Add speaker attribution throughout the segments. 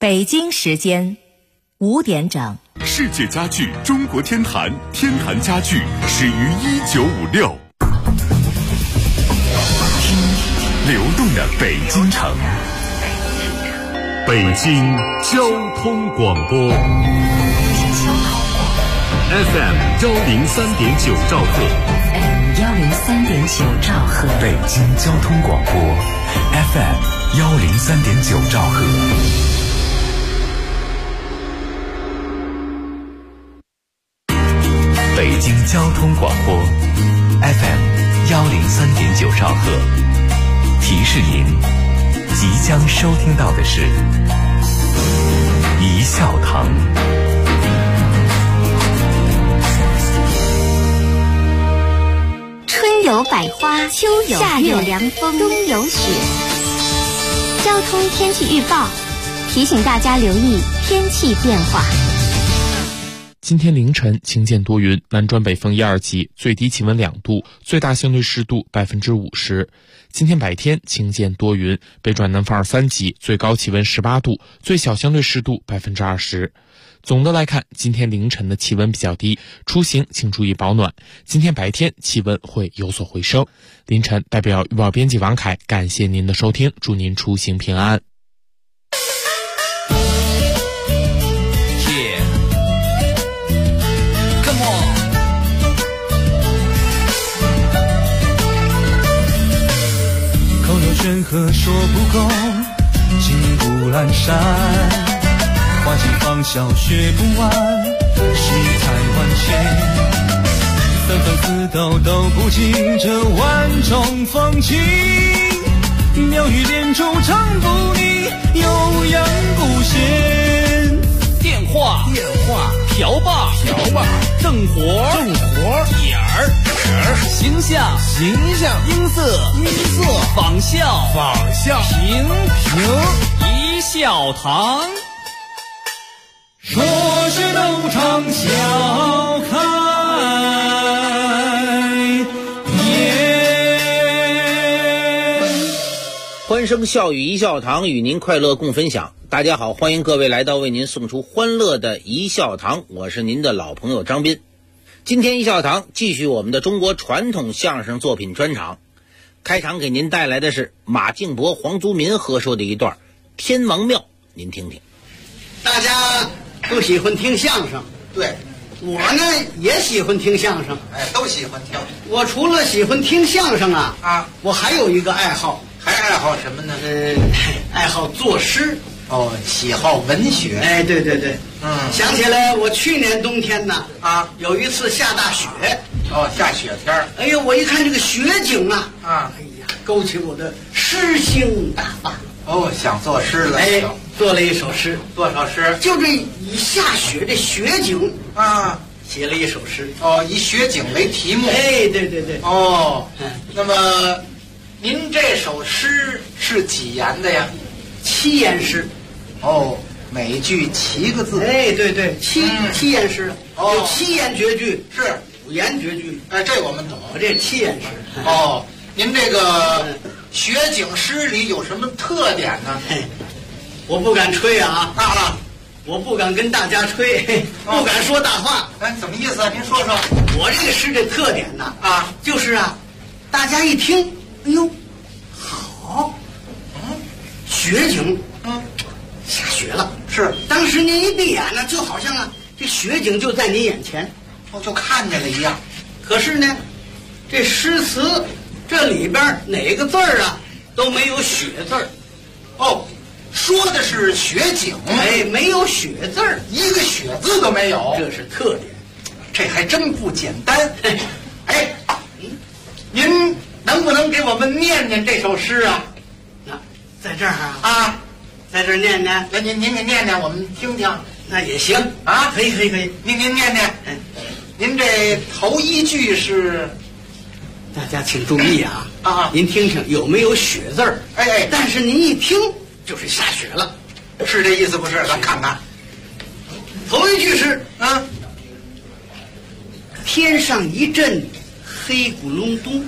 Speaker 1: 北京时间5点整。
Speaker 2: 世界家具中国天坛，天坛家具始于1956。听流动的北京城，北京交通广播 FM 103.9兆赫
Speaker 1: 103.9兆赫，
Speaker 2: 北京交通广播 FM 103.9兆赫。北京交通广播 FM 103.9兆赫，提示您即将收听到的是一笑堂。
Speaker 3: 春有百花，秋有夏有凉风，冬有雪。交通天气预报提醒大家留意天气变化。
Speaker 4: 今天凌晨晴间多云，南转北风1、2级，最低气温2度，最大相对湿度50%。今天白天晴间多云，北转南风2、3级，最高气温18度，最小相对湿度20%。总的来看，今天凌晨的气温比较低，出行请注意保暖。今天白天气温会有所回升。凌晨代表预报编辑王凯感谢您的收听，祝您出行平安。
Speaker 5: 任何说不够，心不阑珊，花季芳笑学不完，世态万千，三番四道都不尽这万种风情，妙语连珠唱不腻，悠扬不闲。
Speaker 6: 电话瓢把正活点儿形象音色仿效平一笑堂，
Speaker 5: 说是都唱笑开颜。
Speaker 7: 欢声笑语一笑堂，与您快乐共分享。大家好，欢迎各位来到为您送出欢乐的一笑堂，我是您的老朋友张斌。今天一笑堂继续我们的中国传统相声作品专场，开场给您带来的是马敬伯、黄宗民合说的一段《天王庙》，您听听。
Speaker 8: 大家都喜欢听相声，
Speaker 9: 对，
Speaker 8: 我呢也喜欢听相声，
Speaker 9: 都喜欢听。
Speaker 8: 我除了喜欢听相声我还有一个爱好，
Speaker 9: 还爱好什么呢？
Speaker 8: 爱好作诗。
Speaker 9: 喜好文学。
Speaker 8: 对，想起来我去年冬天有一次下大雪，
Speaker 9: 下雪天儿。
Speaker 8: 哎呦，我一看这个雪景哎呀，勾起我的诗兴大发。
Speaker 9: 想作诗了。
Speaker 8: 做了一首诗。
Speaker 9: 多少诗？
Speaker 8: 就这以下雪这雪景写了一首诗。
Speaker 9: 以雪景为题目。
Speaker 8: 对。
Speaker 9: 那么您这首诗是几言的呀
Speaker 8: ？7言诗。
Speaker 9: 每句7个字。
Speaker 8: 对，七言诗。有7言绝句，
Speaker 9: 是
Speaker 8: 5言绝句。
Speaker 9: 这我们懂。
Speaker 8: 我这7言诗。
Speaker 9: 您这个雪景诗里有什么特点呢？
Speaker 8: 我不敢吹我不敢跟大家吹，不敢说大话。
Speaker 9: 怎么意思啊？您说说。
Speaker 8: 我这个诗的特点就是大家一听，哎呦，好，雪景，下雪了。
Speaker 9: 是，
Speaker 8: 当时您一闭眼就好像这雪景就在你眼前，
Speaker 9: 就看见了一样。
Speaker 8: 可是呢，这诗词这里边哪个字儿都没有雪字儿。
Speaker 9: 说的是雪景，
Speaker 8: 没有雪字儿，
Speaker 9: 一个雪字都没有，
Speaker 8: 这是特点。
Speaker 9: 这还真不简单。您能不能给我们念念这首诗啊？
Speaker 8: 在这儿在这儿念念。
Speaker 9: 您给念念，我们听听。
Speaker 8: 那也行可以。
Speaker 9: 您念念。您这头一句是，
Speaker 8: 大家请注意您听听有没有雪字儿？但是您一听就是下雪了，
Speaker 9: 是这意思不是？咱看看。
Speaker 8: 头一句是天上一阵黑咕隆咚。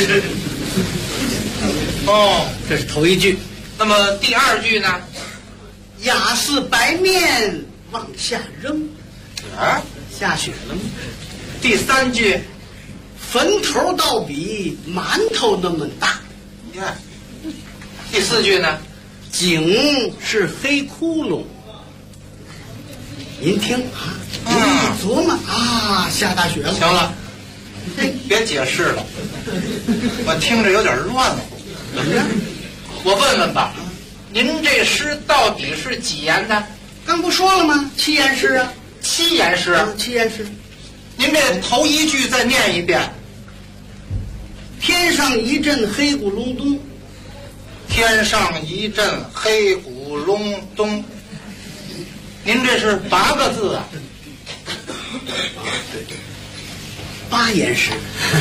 Speaker 9: 哦，
Speaker 8: 这是头一句。
Speaker 9: 那么第二句呢？
Speaker 8: 压似白面往下扔。
Speaker 9: 啊，
Speaker 8: 下雪了吗？
Speaker 9: 第3句，
Speaker 8: 坟头倒比馒头那么大。
Speaker 9: 你看，第4句呢？
Speaker 8: 井是黑窟窿。您听啊，您一琢磨啊，下大雪了。
Speaker 9: 行了，别解释了，我听着有点乱乎。
Speaker 8: 怎么着？
Speaker 9: 我问问吧，您这诗到底是几言的？
Speaker 8: 刚不说了吗？7言诗啊。
Speaker 9: 7言诗。
Speaker 8: 啊，7言诗。
Speaker 9: 您这头1句再念一遍。
Speaker 8: 天上一阵黑咕隆咚，
Speaker 9: 天上一阵黑咕隆咚。您这是8个字啊
Speaker 8: ？8言诗。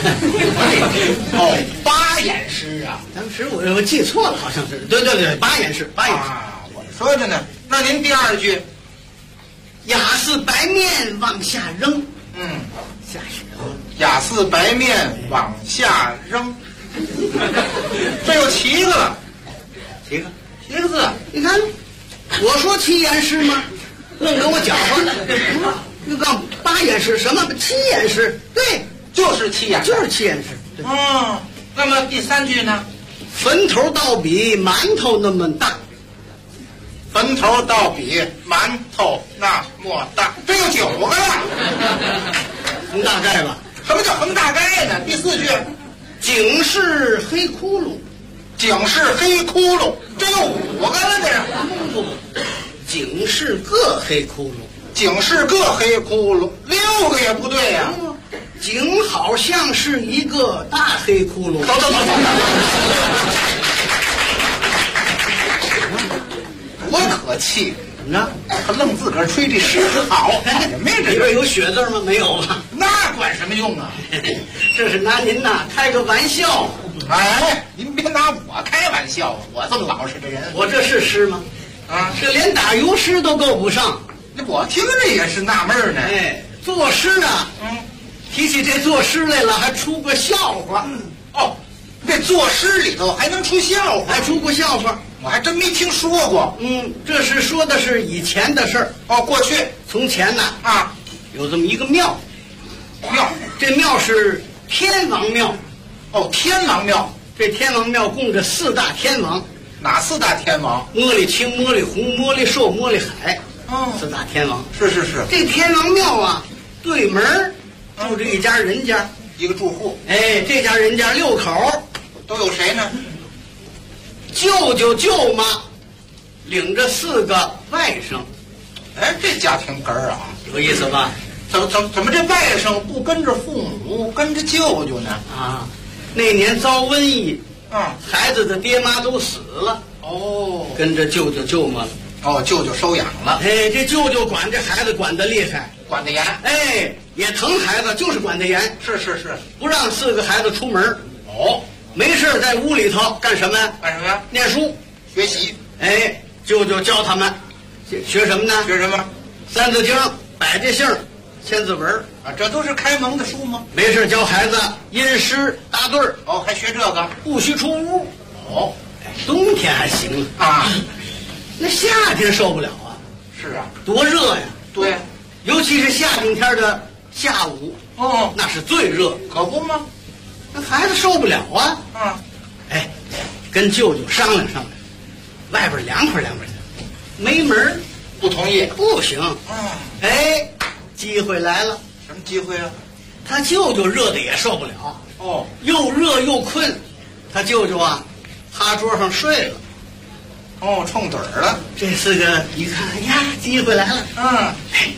Speaker 9: 哦，8言诗啊！
Speaker 8: 当时我记错了，好像是。对，8言诗，8言诗。
Speaker 9: 啊，我说着呢。那您第2句，
Speaker 8: 压似白面往下扔。下雪了。
Speaker 9: 压似白面往下扔。这有7个了。
Speaker 8: 几个
Speaker 9: 7个字。
Speaker 8: 你看，我说7言诗吗？愣跟我搅和。又刚8言诗，什么7言诗？对，
Speaker 9: 就是7言，
Speaker 8: 就是7言诗。
Speaker 9: 哦，那么第3句呢？
Speaker 8: 坟头倒比馒头那么大。
Speaker 9: 坟头倒比馒头那么大，这有9个了。
Speaker 8: 横大概吧？
Speaker 9: 什么叫横大概呢？第4句，
Speaker 8: 井是黑窟窿。
Speaker 9: 井是黑窟窿，这有5个了，这是。
Speaker 8: 不，井是个黑窟窿。
Speaker 9: 井是个黑窟窿，6个也不对呀。
Speaker 8: 井好像是一个大黑窟窿。走。
Speaker 9: 我可气，
Speaker 8: 怎么着？
Speaker 9: 他愣自个儿吹这诗好，没这
Speaker 8: 里边有血字吗？没有吧？
Speaker 9: 那管什么用啊？
Speaker 8: 这是拿您呐开个玩笑。
Speaker 9: 哎，您别拿我开玩笑，我这么老实的人，
Speaker 8: 我这是诗吗？
Speaker 9: 啊，
Speaker 8: 这连打油诗都够不上。
Speaker 9: 我听着也是纳闷呢。
Speaker 8: 哎，作诗啊，提起这作诗来了，还出个笑话。
Speaker 9: 哦，这作诗里头还能出笑话？
Speaker 8: 还出过笑话，
Speaker 9: 我还真没听说过。
Speaker 8: 这是说的是以前的事儿。
Speaker 9: 哦，过去
Speaker 8: 从前呢有这么一个庙，这庙是天王庙。
Speaker 9: 哦，天王庙。
Speaker 8: 这天王庙供着4大天王。
Speaker 9: 哪4大天王？
Speaker 8: 茉莉青、茉莉红、茉莉寿、茉莉海。4大天王。
Speaker 9: 是。
Speaker 8: 这天王庙啊，对门住着一家人家，
Speaker 9: 一个住户。
Speaker 8: 哎，这家人家6口，
Speaker 9: 都有谁呢？
Speaker 8: 舅舅舅妈，领着4个外甥。
Speaker 9: 哎，这家庭根儿啊，
Speaker 8: 有意思吧？
Speaker 9: 怎么这外甥不跟着父母，跟着舅舅呢？
Speaker 8: 那年遭瘟疫，孩子的爹妈都死了。
Speaker 9: 哦，
Speaker 8: 跟着舅舅舅妈了。
Speaker 9: 哦，舅舅收养了。
Speaker 8: 哎，这舅舅管这孩子管得厉害，
Speaker 9: 管得严。
Speaker 8: 哎，也疼孩子，就是管得严。
Speaker 9: 是，
Speaker 8: 不让4个孩子出门。
Speaker 9: 哦，
Speaker 8: 没事在屋里头干什么呀？
Speaker 9: 干什么呀？
Speaker 8: 念书
Speaker 9: 学习。
Speaker 8: 哎，舅舅教他们学什么呢？
Speaker 9: 学什么？
Speaker 8: 三字经、百家姓、千字文
Speaker 9: 啊，这都是开蒙的书吗？
Speaker 8: 没事教孩子吟诗答对儿。
Speaker 9: 哦，还学这个？
Speaker 8: 不许出屋。
Speaker 9: 哦，
Speaker 8: 冬天还行
Speaker 9: 啊，
Speaker 8: 那夏天受不了啊。
Speaker 9: 是啊，
Speaker 8: 多热呀。
Speaker 9: 对，
Speaker 8: 尤其是夏天天的下午，那是最热，
Speaker 9: 可不吗？
Speaker 8: 那孩子受不了啊。哎，跟舅舅商量商量，外边凉快凉快去，没门
Speaker 9: 不同意，
Speaker 8: 不行。哎，机会来了。
Speaker 9: 什么机会啊？
Speaker 8: 他舅舅热的也受不了。
Speaker 9: 哦，
Speaker 8: 又热又困，他舅舅啊，趴桌上睡了。
Speaker 9: 哦，冲盹儿了。
Speaker 8: 这4个一看，哎呀，机会来了。哎，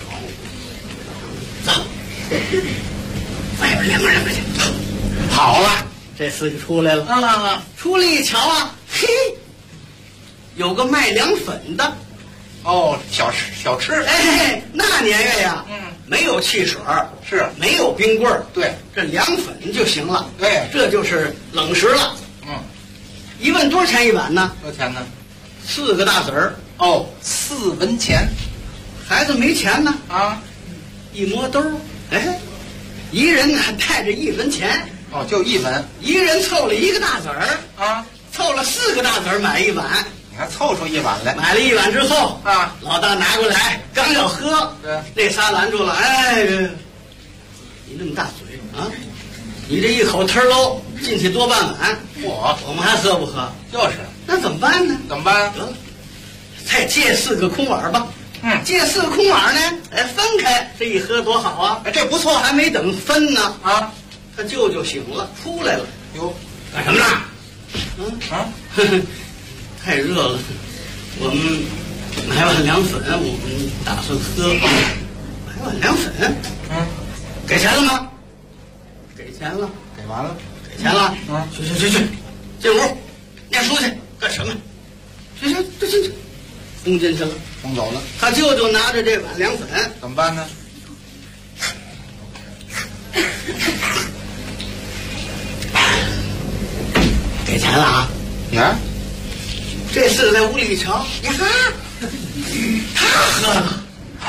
Speaker 8: 走，外边凉快凉快去。
Speaker 9: 好了，
Speaker 8: 这4个出来了。出来一瞧啊，嘿，有个卖凉粉的。
Speaker 9: 哦，小吃。
Speaker 8: 哎，那年月呀，没有汽水，
Speaker 9: 是
Speaker 8: 没有冰棍儿，
Speaker 9: 对，
Speaker 8: 这凉粉就行了。
Speaker 9: 对，
Speaker 8: 这就是冷食了。一问多少钱一碗呢？
Speaker 9: 多少钱呢
Speaker 8: ？4个大子儿。
Speaker 9: 哦，4文钱。
Speaker 8: 孩子没钱呢一摸兜，哎，一人还带着1文钱。
Speaker 9: 哦，就1文，
Speaker 8: 一人凑了1个大子儿凑了4个大子儿买一碗。
Speaker 9: 你还凑出一碗来。
Speaker 8: 买了一碗之后
Speaker 9: 啊，
Speaker 8: 老大拿过来，刚要喝，那仨拦住了。哎，你那么大嘴啊！你这一口吞喽进去多半碗，我们还喝不喝？
Speaker 9: 就是，
Speaker 8: 那怎么办呢？
Speaker 9: 怎么办？
Speaker 8: 再借4个空碗吧。借4个空碗呢，哎，分开，这一喝多好啊！
Speaker 9: 哎，这不错，
Speaker 8: 还没等分呢
Speaker 9: 啊，
Speaker 8: 他舅舅醒了，出来了。
Speaker 9: 哟，
Speaker 8: 干什么呢？太热了，我们买碗凉粉，我们打算喝。买碗凉粉？给钱了吗？给钱了，
Speaker 9: 给完了，
Speaker 8: 给钱了。去，进屋念书去，干什么？去，轰进去了，
Speaker 9: 轰走了。
Speaker 8: 他舅舅拿着这碗凉粉，
Speaker 9: 怎么办呢？
Speaker 8: 给钱了啊！
Speaker 9: 呀，
Speaker 8: 这4个在屋里一瞧，呀哈，他喝了。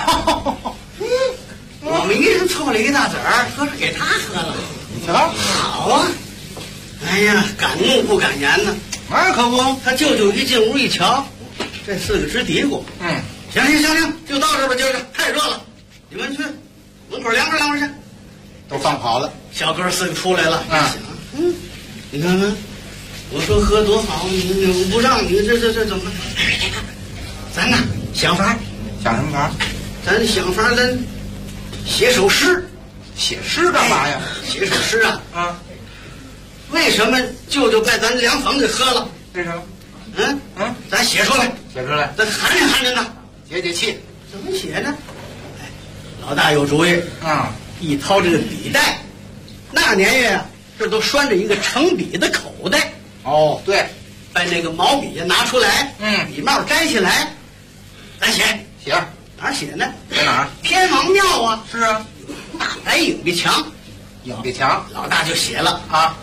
Speaker 8: 我们一人凑了一大子儿，说是给他喝了。
Speaker 9: 你瞧，
Speaker 8: 好啊！哎呀，敢怒不敢言呢。
Speaker 9: 那可不。
Speaker 8: 他舅舅一进屋一瞧，这4个直嘀咕。行，就到这吧，今儿太热了，你们去门口凉快去。
Speaker 9: 都放跑了。
Speaker 8: 小哥4个出来了。你看看，我说喝多好，你不让你这怎么？咱呐想法。
Speaker 9: 想什么法？
Speaker 8: 咱想法，咱写首诗。
Speaker 9: 写诗干嘛呀？
Speaker 8: 写首诗啊！为什么舅舅把咱凉粉给喝了？
Speaker 9: 为什么？
Speaker 8: 咱写出来，咱含着含着呢，
Speaker 9: 解气。
Speaker 8: 怎么写呢？哎，老大有主意啊！一掏这个笔袋，那年月啊，这都拴着一个盛笔的口袋。
Speaker 9: 哦，对，
Speaker 8: 把那个毛笔拿出来，笔帽摘下来，咱写哪儿写呢？
Speaker 9: 在哪儿？
Speaker 8: 天王庙啊！
Speaker 9: 是啊，
Speaker 8: 大白影壁墙，老大就写了啊。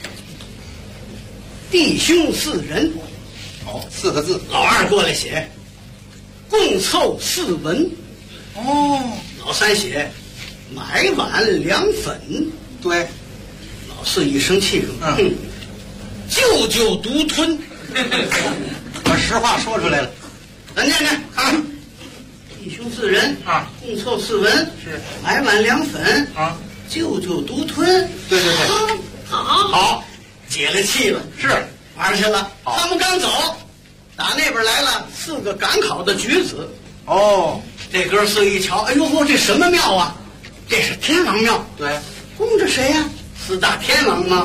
Speaker 8: 弟兄4人
Speaker 9: ，4个字。
Speaker 8: 老二过来写，共凑4文。老三写，买碗凉粉。
Speaker 9: 对，
Speaker 8: 老四一生气了，舅舅独吞。
Speaker 9: 把实话说出来了。
Speaker 8: 咱念啊，弟兄4人啊，共凑4文，是买碗凉粉啊，舅舅独吞。
Speaker 9: 对，
Speaker 8: 好，解了气了，是玩去了。他们刚走，打那边来了4个赶考的举子。这哥4个一瞧，哎呦，这什么庙啊？这是天王庙。对，供着谁呀？4大天王吗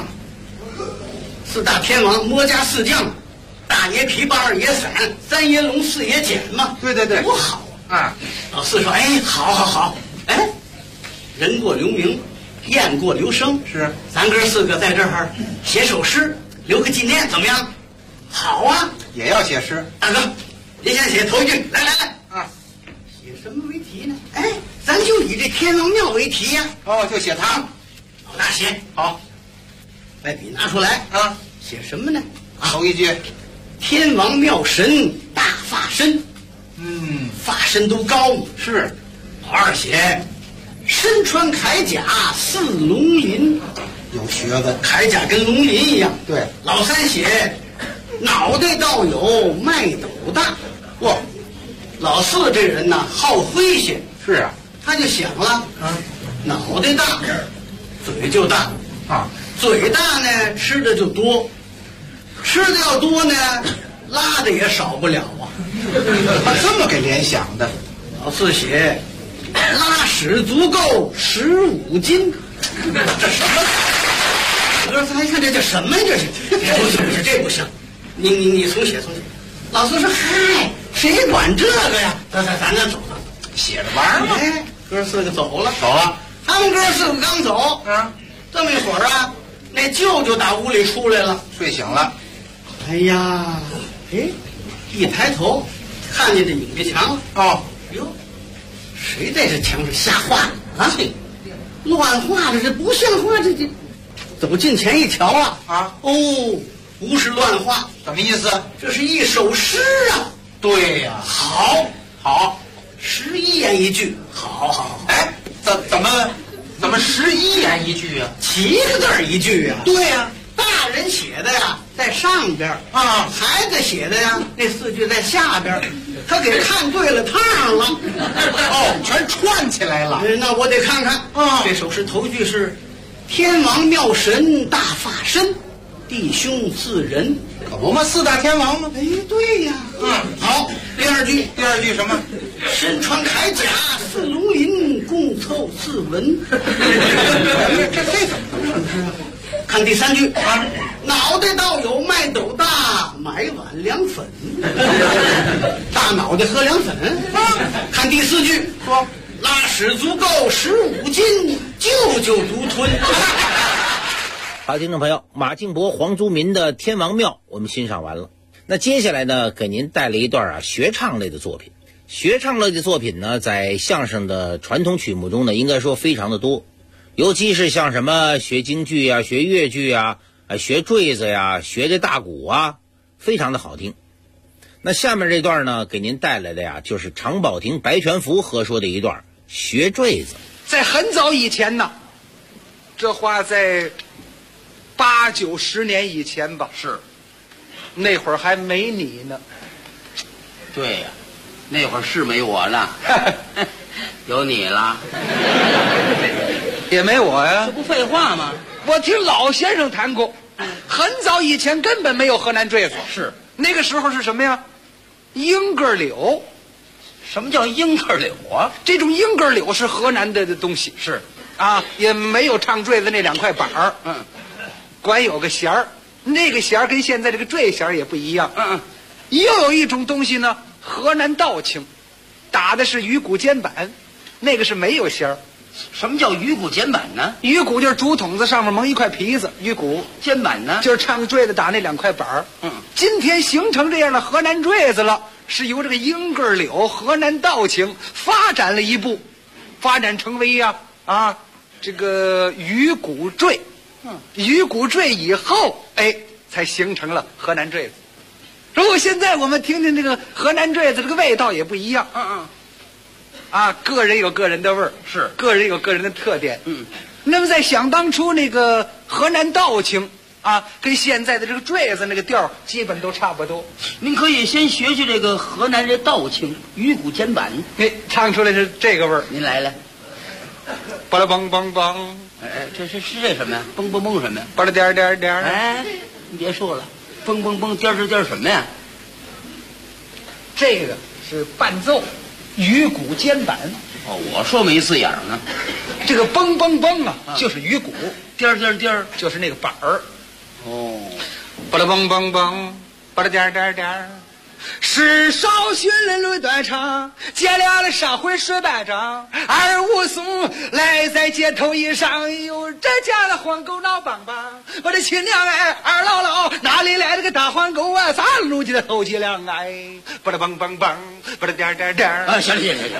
Speaker 8: ？4大天王，魔家4将，大爷皮，八二爷伞，三爷龙，四爷锏嘛。对，多好啊！老四说：“哎，好，哎，人过留名，雁过留声。是，咱哥4个在这儿写首诗，留个纪念，怎么样？好啊，
Speaker 9: 也要写诗。
Speaker 8: 大哥，您先写头一句，来啊，写什么为题呢？哎，咱就以这天王庙为题呀。就写他。老大写好，把笔拿出来啊，写什么呢？
Speaker 9: 头一句，
Speaker 8: 天王庙神大发身。发身都高。是。老二写，身穿铠甲似龙鳞。有学问，铠甲跟龙鳞一样。对。老三写，脑袋倒有麦斗大。哇，老四这人呢好诙谐。是啊。他就想了，脑袋大，嘴就大啊。嘴大呢，吃的就多，吃的要多呢，拉的也少不了啊。他这么给联想的。老四写，拉屎足够15斤。这什么？哥仨一看，这叫什么呀？这不行，你重写。老四说：“嗨，谁管这个呀？咱走，写着玩嘛。”哎，哥4个走了。他们哥4个刚走，这么一会儿啊，那舅舅打屋里出来了，睡醒了。哎呀，一抬头看见这影壁墙了。哟，谁在这墙上瞎画啊？乱画的，这不像话！这走近前一瞧不是乱画，什么意思？这是一首诗啊！对呀，好，11言一句，好。哎，怎么11言一句啊？7个字一句啊？对呀，大人写的呀， 在上边
Speaker 9: 啊，
Speaker 8: 孩子写的呀，那4句在下边，他给看对了趟了。
Speaker 9: 哦，全串起来了。
Speaker 8: 那我得看看
Speaker 9: 啊。
Speaker 8: 这首诗头句是“天王庙神大发身，弟兄4人”，
Speaker 9: 可不嘛，4大天王吗？
Speaker 8: 哎，对呀。好，第二句
Speaker 9: 什么？
Speaker 8: 身穿铠甲4龙鳞，共凑4文。
Speaker 9: 这怎么回事啊？
Speaker 8: 看第3句啊，脑袋倒有卖斗大，买碗凉粉。大脑袋喝凉粉。看第4句说拉屎足够15斤，舅舅独吞。
Speaker 7: 好，听众朋友，马敬伯、黄宗民的《天王庙》我们欣赏完了。那接下来呢，给您带来一段学唱类的作品。学唱类的作品呢，在相声的传统曲目中呢，应该说非常的多。尤其是像什么学京剧啊、学越剧啊、学坠子呀、学这大鼓啊，非常的好听。那下面这段呢，给您带来的呀，就是常宝霆、白全福合说的一段学坠子。
Speaker 10: 在很早以前呢，这话在8、9、10年以前吧。
Speaker 8: 是，
Speaker 10: 那会儿还没你呢。
Speaker 8: 对呀，那会儿是没我呢，有你了。
Speaker 10: 也没我呀，
Speaker 8: 这不废话吗？
Speaker 10: 我听老先生谈过，很早以前根本没有河南坠子。
Speaker 8: 是，
Speaker 10: 那个时候是什么呀？秧歌柳。
Speaker 8: 什么叫秧歌柳啊？
Speaker 10: 这种秧歌柳是河南的东西。
Speaker 8: 是，
Speaker 10: 啊，也没有唱坠子那2块板儿。管有个弦儿，那个弦儿跟现在这个坠弦儿也不一样。又有一种东西呢，河南道磬，打的是鱼骨肩板，那个是没有弦儿。
Speaker 8: 什么叫鱼骨肩板呢？
Speaker 10: 鱼骨就是竹筒子上面蒙一块皮子，鱼骨。
Speaker 8: 肩板呢，
Speaker 10: 就是唱坠子打那2块板儿。今天形成这样的河南坠子了，是由这个秧歌柳、河南道磬发展了一步，发展成为这个鱼骨坠。鱼骨坠以后，才形成了河南坠子。如果现在我们听听这个河南坠子，这个味道也不一样。个人有个人的味儿，
Speaker 8: 是，
Speaker 10: 个人有个人的特点。那么在想当初那个河南道磬跟现在的这个坠子那个调基本都差不多。
Speaker 8: 您可以先学学这个河南这道磬鱼骨肩板，
Speaker 10: 唱出来是这个味儿。
Speaker 8: 您来来，
Speaker 10: 巴拉梆梆梆，
Speaker 8: 这是这什么呀？蹦蹦蹦什么呀？
Speaker 10: 巴拉颠颠颠。
Speaker 8: 你别说了，蹦蹦蹦颠是颠什么呀？
Speaker 10: 这个是伴奏。鱼骨肩板。
Speaker 8: 我说没4眼呢。
Speaker 10: 这个蹦蹦蹦就是鱼骨，
Speaker 8: 颠颠颠
Speaker 10: 就是那个板儿。巴拉蹦蹦蹦，巴拉颠颠颠。是少训人论断肠，结了了上回水半张。二武松来在街头一上，有这家的黄狗闹梆梆。我的亲娘二姥姥哪里来了个大黄狗啊？咱路去的后脊梁巴拉梆梆梆，巴拉颠颠颠。
Speaker 8: 行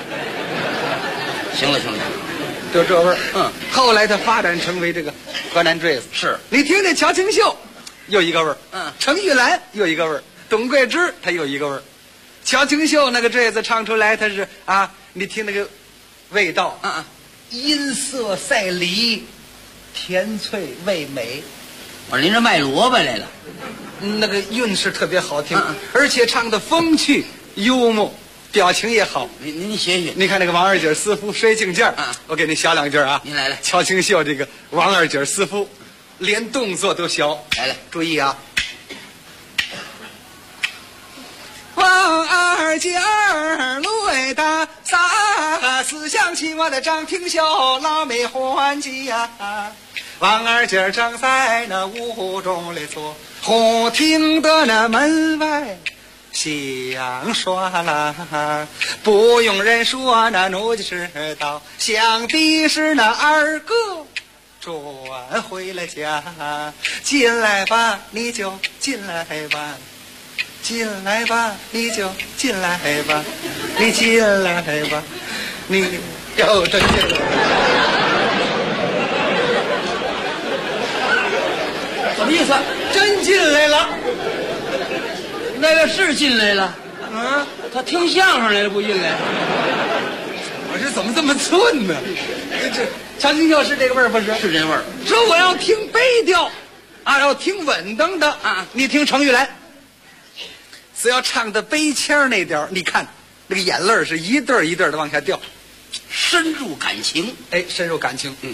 Speaker 8: 了，
Speaker 10: 就这味儿。后来它发展成为这个河南坠子。
Speaker 8: 是，
Speaker 10: 你听这乔清秀有一个味儿，程玉兰有一个味儿，董桂芝她有一个味儿。乔清秀那个坠子唱出来，它是你听那个味道，音色赛梨，甜脆味美。
Speaker 8: 我说您这卖萝卜来了。
Speaker 10: 那个韵是特别好听，而且唱的风趣幽默，表情也好。
Speaker 8: 您学学。
Speaker 10: 你看那个王二姐师傅摔镜件我给你小2句
Speaker 8: 您来来。
Speaker 10: 乔清秀这个王二姐师傅连动作都小。
Speaker 8: 来，
Speaker 10: 注意王二姐儿累大撒思想起我的张廷秀老妹还家。王二姐正在那屋中里坐，忽听得那门外响刷啦，不用人说那奴就知道，想必是那二哥转回了家。进来吧，你就进来吧，进来吧，你就进来吧，你进来吧，你又真进来。
Speaker 8: 什么意思？
Speaker 10: 真进来了。
Speaker 8: 来了是进来了。他听相声来了不进来？
Speaker 10: 我这怎么这么寸呢？这乔清秀是这个味儿不是？
Speaker 8: 是这味儿。
Speaker 10: 说我要听悲调， 啊，要听稳当的啊，你听程玉兰，只要唱到悲腔那点儿，你看那个眼泪是一对一对的往下掉，
Speaker 8: 深入感情。
Speaker 10: 哎，深入感情。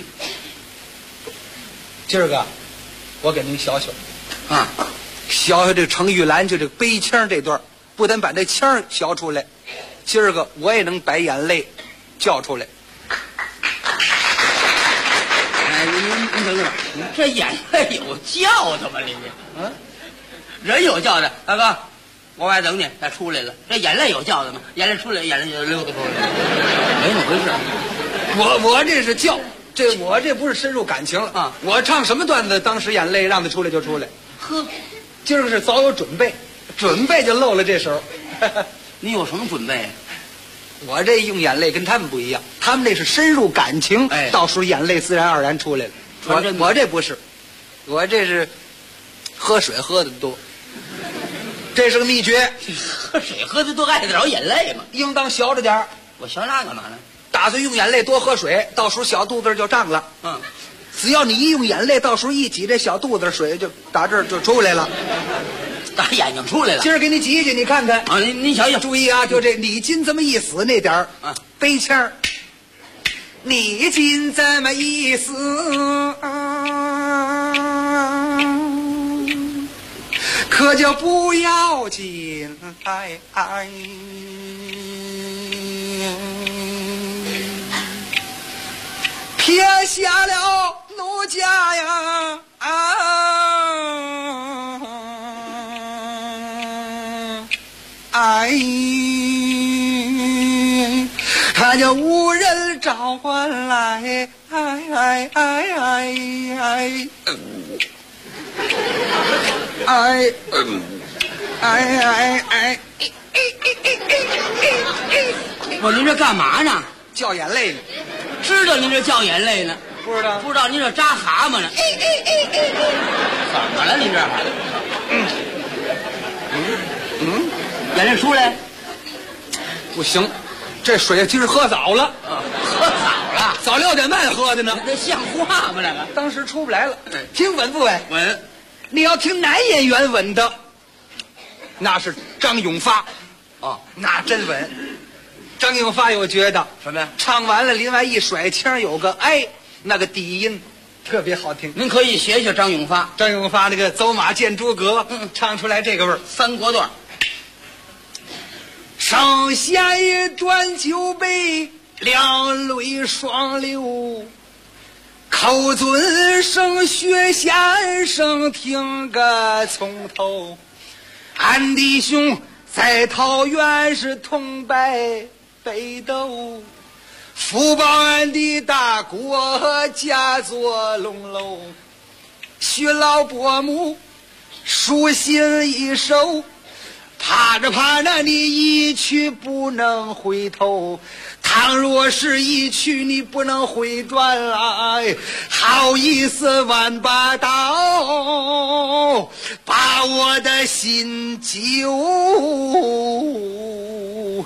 Speaker 10: 今儿个我给您学学
Speaker 8: 啊，
Speaker 10: 学学这程玉兰就这个悲腔这段，不但把这腔学出来，今儿个我也能把眼泪叫出来。
Speaker 8: 哎，您等等，这眼泪有叫的吗？您这，人有叫的，大哥，我外等你，他出来了。这眼泪有叫的吗？眼泪出来，眼泪就溜达出来了，没那么回事。
Speaker 10: 我这是叫，我这不是深入感情了啊！我唱什么段子，当时眼泪让他出来就出来。
Speaker 8: 呵，
Speaker 10: 今儿个是早有准备，准备就漏了这手。
Speaker 8: 你有什么准备？
Speaker 10: 我这用眼泪跟他们不一样，他们这是深入感情，
Speaker 8: 哎，
Speaker 10: 到时候眼泪自然而然出来了。我这不是，我这是喝水喝的多，这是个秘诀。
Speaker 8: 喝水喝的多爱得着眼泪吗？
Speaker 10: 应当学着点儿。
Speaker 8: 我学那干嘛呢？
Speaker 10: 打算用眼泪多喝水，到时候小肚子就胀了。只要你一用眼泪，到时候一挤，这小肚子水就打这儿就出来了，
Speaker 8: 打眼睛出来了。
Speaker 10: 今儿给你挤一挤，你看看
Speaker 8: 啊，您瞧瞧，
Speaker 10: 注意啊，就这你今这么一死那点儿啊，悲腔儿，你今这么一死，可就不要紧，撇下了奴家呀，他就无人召唤来，
Speaker 8: 我您这干嘛呢？
Speaker 10: 叫眼泪呢。
Speaker 8: 知道您这叫眼泪呢？
Speaker 10: 不知道，
Speaker 8: 不知道您这扎蛤蟆呢？怎么了？您这眼泪出来？
Speaker 10: 不行，这水今儿喝早了，
Speaker 8: 喝早了，
Speaker 10: 早6点半喝的呢。
Speaker 8: 这像话吗？那个
Speaker 10: 当时出不来了。听稳不稳？
Speaker 8: 稳。
Speaker 10: 你要听男演员稳的，那是张永发。那真稳。张永发有觉得
Speaker 8: 什么呀？
Speaker 10: 唱完了，另外一甩腔，有个那个低音特别好听。
Speaker 8: 您可以学学张永发。
Speaker 10: 张永发那个走马见诸葛，唱出来这个味儿。
Speaker 8: 三国段。
Speaker 10: 上下一转酒杯，两泪双流。口尊声学先生，听个从头。俺弟兄在桃园是同拜北斗，福报俺的大国家作龙楼。徐老伯母书信一手，怕着你一去不能回头，倘若是一去你不能回转来，好意思万把刀把我的心揪。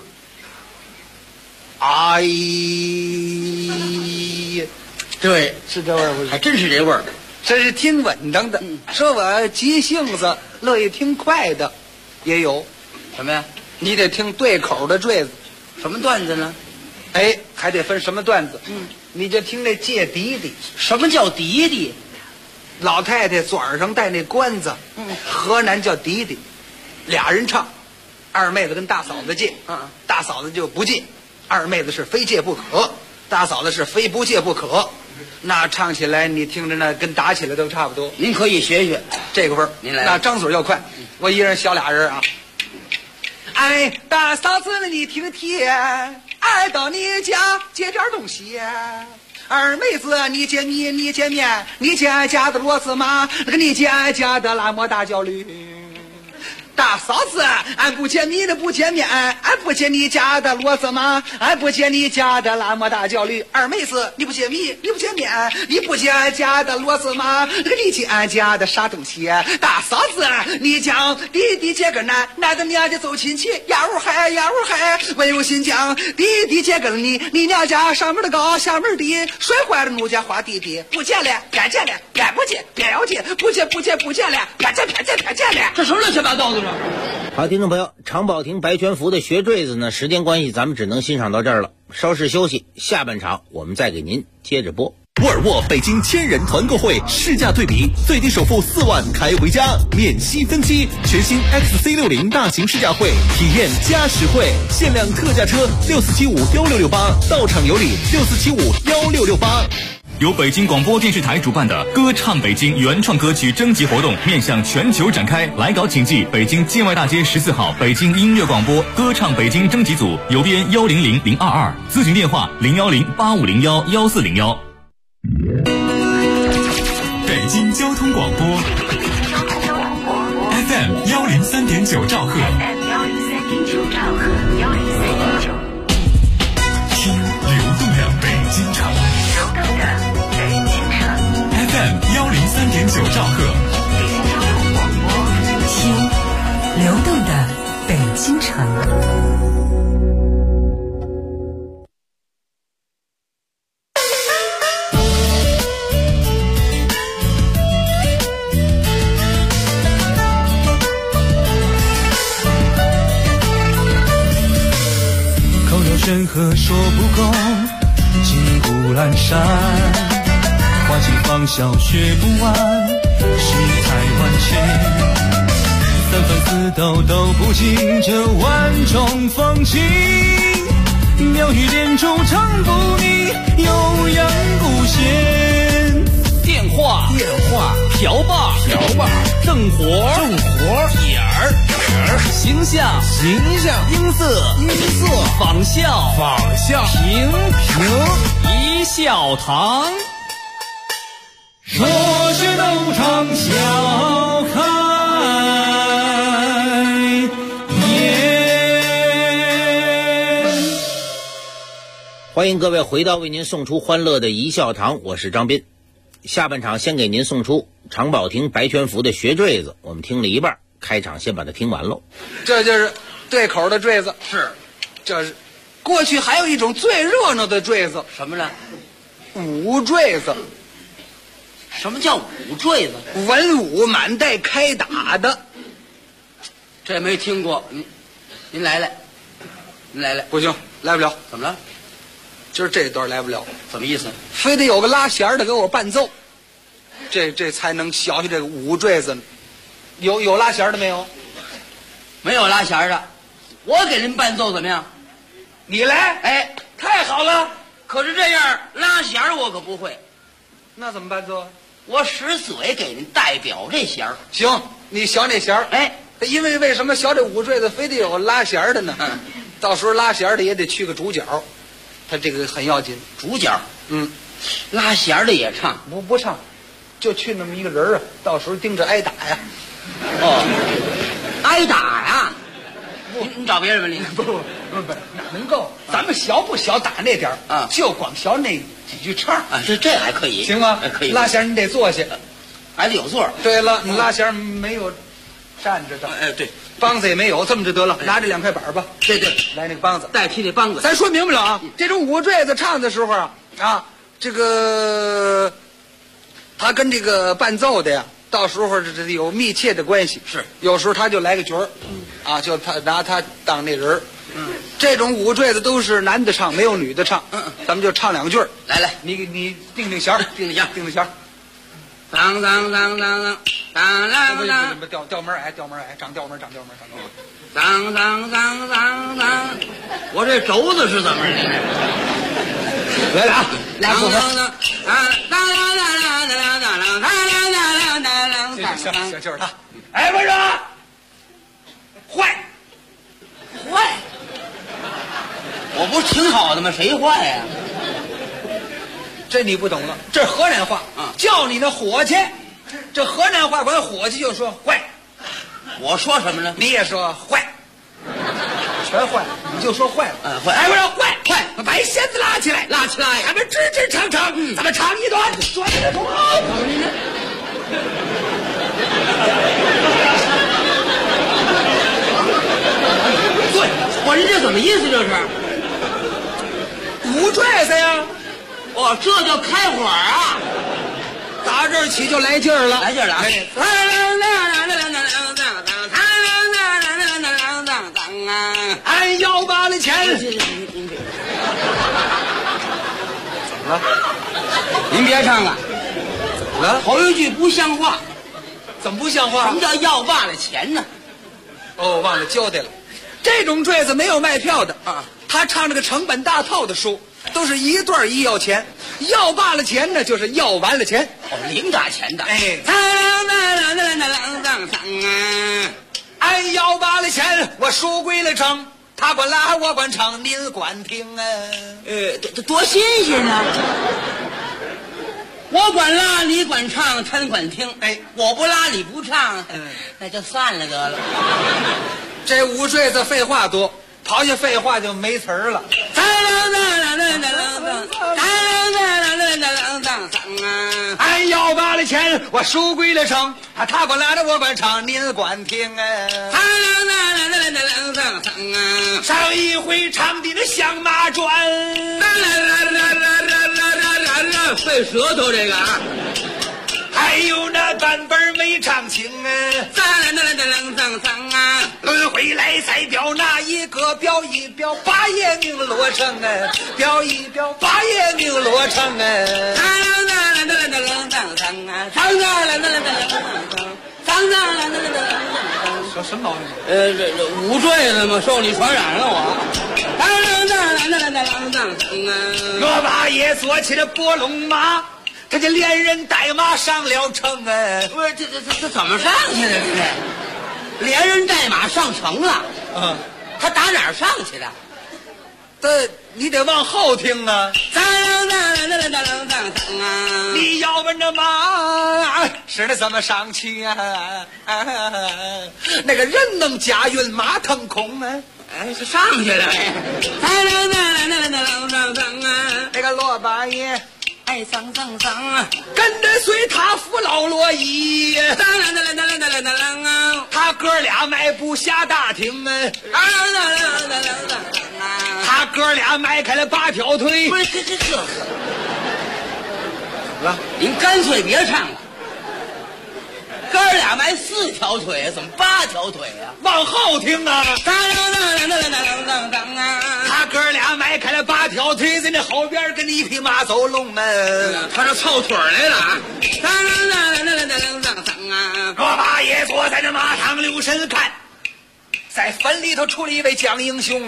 Speaker 8: 对，
Speaker 10: 是这味儿不是？
Speaker 8: 还真是这味儿。
Speaker 10: 这是听稳当的。说我急性子乐意听快的也有。
Speaker 8: 什么呀？
Speaker 10: 你得听对口的坠子。
Speaker 8: 什么段子呢？
Speaker 10: 还得分什么段子。你就听那借笛笛。
Speaker 8: 什么叫笛笛？
Speaker 10: 老太太嘴上戴那冠子，河南叫笛笛。俩人唱，二妹子跟大嫂子借，大嫂子就不借，二妹子是非借不可，大嫂子是非不借不可。那唱起来你听着那跟打起来都差不多。
Speaker 8: 您可以学学
Speaker 10: 这个味儿。
Speaker 8: 您来。
Speaker 10: 那张嘴要快，我一人小俩人啊。大嫂子你听听，到你家借点东西。二妹子你借米你借面，你借俺家的骡子马，那个你借俺家的拉磨大脚驴。 大嫂子，俺不见你的不见面，俺不见你家的骡子马，俺不见你家的那么大脚驴。二妹子，你不见米，你不见面，你不见俺家的骡子马，你见俺家的啥东西？大嫂子，你将弟弟接个男的娘家走亲戚，呀呜嗨呀呜嗨，温柔新疆，弟弟接个你娘家上门的高下门低，摔坏了奴家花弟弟，不见了偏见了偏不见偏要见，不见了偏见了，
Speaker 6: 这什么乱七八糟的？
Speaker 7: 好，听众朋友，常宝霆白全福的学坠子呢，时间关系咱们只能欣赏到这儿了，稍事休息，下半场我们再给您接着播。
Speaker 2: 沃尔沃北京1000人团购会试驾对比，最低首付4万开回家，免息分期，全新 XC60 大型试驾会，体验加实惠，限量特价车64751668，到场有礼64751668。由北京广播电视台主办的歌唱北京原创歌曲征集活动面向全球展开，来稿请寄北京建外大街14号北京音乐广播歌唱北京征集组，邮编100022，咨询电话01085011401。北京交通广播 FM 103.9兆赫，听流动的北京城。FM 103.9兆赫，
Speaker 11: 听流动的北京城。
Speaker 5: 口有山河说不够，金谷阑珊，花期芳笑学不完，世态万千，三番四斗都不尽这万种风情，妙语连珠唱不腻，悠扬不闲。
Speaker 6: 电话瓢把正活眼儿形象音色仿效平一笑堂。
Speaker 5: 说是斗场笑开颜。
Speaker 7: 欢迎各位回到为您送出欢乐的一笑堂，我是张斌。下半场先给您送出常宝霆白全福的学坠子，我们听了一半，开场先把它听完喽。
Speaker 10: 这就是对口的坠子，是，这是过去还有一种最热闹的坠子，
Speaker 8: 什么呢？
Speaker 10: 舞坠子。
Speaker 8: 什么叫舞坠子？
Speaker 10: 文武满带开打的，
Speaker 8: 这没听过。您来来，
Speaker 10: 不行，来不了。
Speaker 8: 怎么了？
Speaker 10: 今儿这段来不了。
Speaker 8: 什么意思？
Speaker 10: 非得有个拉弦的给我伴奏，这才能小起这个舞坠子呢。有拉弦的没有？
Speaker 8: 没有拉弦的，我给您伴奏怎么样？
Speaker 10: 你来，
Speaker 8: 哎，太好了。可是这样拉弦我可不会。
Speaker 10: 那怎么伴奏？
Speaker 8: 我使嘴给您代表这弦儿。
Speaker 10: 行，你小那弦儿。
Speaker 8: 哎，
Speaker 10: 因为什么小这舞坠子非得有拉弦的呢？到时候拉弦的也得去个主角，他这个很要紧。
Speaker 8: 主角，拉弦的也唱？
Speaker 10: 不唱，就去那么一个人啊，到时候盯着挨打呀。
Speaker 8: 挨打呀？你找别人吧，你
Speaker 10: 不，哪能够？咱们小不小打那点儿啊，就光小那几句唱
Speaker 8: 啊，这还可以，
Speaker 10: 行吗？
Speaker 8: 可以。
Speaker 10: 拉弦你得坐下，
Speaker 8: 还得有座。
Speaker 10: 对了，你拉弦没有站着的。
Speaker 8: 哎，对，
Speaker 10: 梆子也没有，这么就得了。拿这2块板吧。
Speaker 8: 对，
Speaker 10: 来那个梆子，
Speaker 8: 代替那梆子。
Speaker 10: 咱说明白了啊，这种舞坠子唱的时候啊，这个他跟这个伴奏的呀，到时候这有密切的关系。
Speaker 8: 是，
Speaker 10: 有时候他就来个角儿，就他拿他当那人儿。这种舞坠子都是男的唱，没有女的唱。咱们就唱2句。
Speaker 8: 来，
Speaker 10: 你定弦儿，定弦儿。
Speaker 8: 当当当当当当当当，
Speaker 10: 调门儿，长调门儿。
Speaker 8: 当当当当当，我这轴子是怎么着？
Speaker 10: 来了啊，拉4分。行，就是他。哎，文生，坏，
Speaker 8: 我不是挺好的吗？谁坏呀？
Speaker 10: 这你不懂了，这是河南话。叫你那伙计，这河南话管伙计就说坏。
Speaker 8: 我说什么呢？
Speaker 10: 你也说坏，全坏，你就说坏了。
Speaker 8: 坏。
Speaker 10: 哎，我说坏，把弦子拉起来，
Speaker 8: 拉起来，
Speaker 10: 咱们直直唱唱，咱们唱一段，说的多。
Speaker 8: 对，我这怎么意思？这是
Speaker 10: 鼓拽子呀！
Speaker 8: 哦，这叫开火啊！
Speaker 10: 打这儿起就来劲儿了，
Speaker 8: 来劲儿了啊！
Speaker 10: 俺要把那钱。
Speaker 8: 怎么了？您别唱了，
Speaker 10: 怎么了？
Speaker 8: 头一句不像话。
Speaker 10: 怎么不像话？
Speaker 8: 什么叫要罢了钱呢？
Speaker 10: 哦，忘了交代了，这种坠子没有卖票的
Speaker 8: 啊。
Speaker 10: 他唱这个成本大套的书，都是一段一要钱，要罢了钱呢，就是要完了钱。
Speaker 8: 哦，零打钱的。
Speaker 10: 哎，俺要罢了钱，我书归了正，他管拉我管唱，您管听啊。
Speaker 8: 多新鲜啊！我管拉，你管唱，他管听。
Speaker 10: 哎，
Speaker 8: 我不拉，你不唱，那就算了得了。
Speaker 10: 这五坠子废话多，刨下废话就没词儿了。俺要罢了钱，我书归了正，他管拉着我管唱，您管听啊。上一回唱的那响马转，
Speaker 8: 费舌头这个啊。
Speaker 10: 还有那版本没唱清啊，轮回来再表那一个，表一表八爷命罗成啊，表一表八爷命罗成啊。说什么毛病？
Speaker 8: 这五坠子嘛，受你传染了我。
Speaker 10: 罗八爷坐起了波龙马，他就连人带马上了城啊！
Speaker 8: 不是，这怎么上去的？这连人带马上城了？他打哪儿上去的？
Speaker 10: 你得往后听啊！你要问这马是那怎么上去啊？那个人能驾云，马腾空啊！
Speaker 8: 是上去了。
Speaker 10: 那个罗八爷。
Speaker 8: 桑
Speaker 10: 跟着随他扶老罗衣，他哥俩迈步下大厅他哥俩迈开了8条腿。
Speaker 8: 不是这怎么了？您干脆别唱了。哥俩迈4条腿，怎么8条腿呀？
Speaker 10: 往后听啊！他哥俩迈开了8条腿，在那后边跟一匹马走龙
Speaker 8: 他这凑腿来了啊！
Speaker 10: 罗八爷坐在那马上留神看，在坟里头出了一位蒋英雄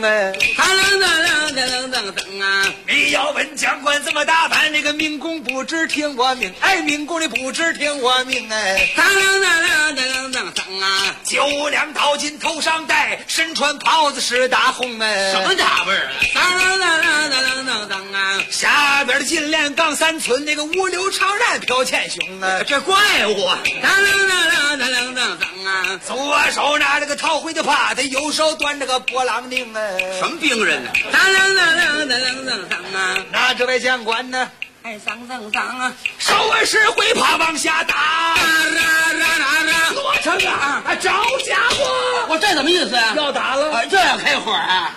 Speaker 10: 你要问将官怎么打扮，那个民工不知听我命，民工你不知听我命9两刀金头上戴，身穿袍子是大红
Speaker 8: 什么打扮啊？
Speaker 10: 下边的金莲杠3寸，那个5柳长髯飘前胸
Speaker 8: 这怪物
Speaker 10: 左手拿着个桃灰的耙子，右手端着个波浪拧
Speaker 8: 什么兵人呢？
Speaker 10: 那这位将官呢？手是挥耙往下打，罗成啊，招家伙！
Speaker 8: 我这怎么意思啊？
Speaker 10: 要打了，
Speaker 8: 这要开火啊！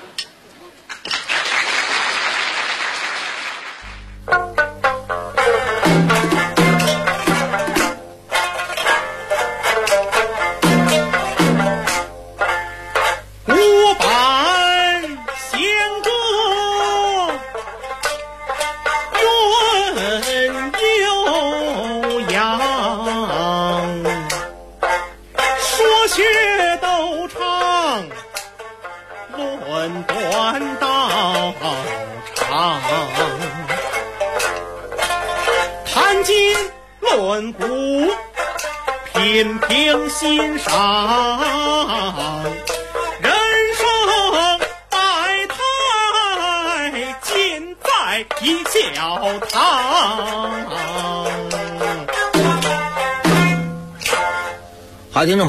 Speaker 12: 论古品评欣赏，人生百态尽在一教堂。
Speaker 7: 好，听众朋友，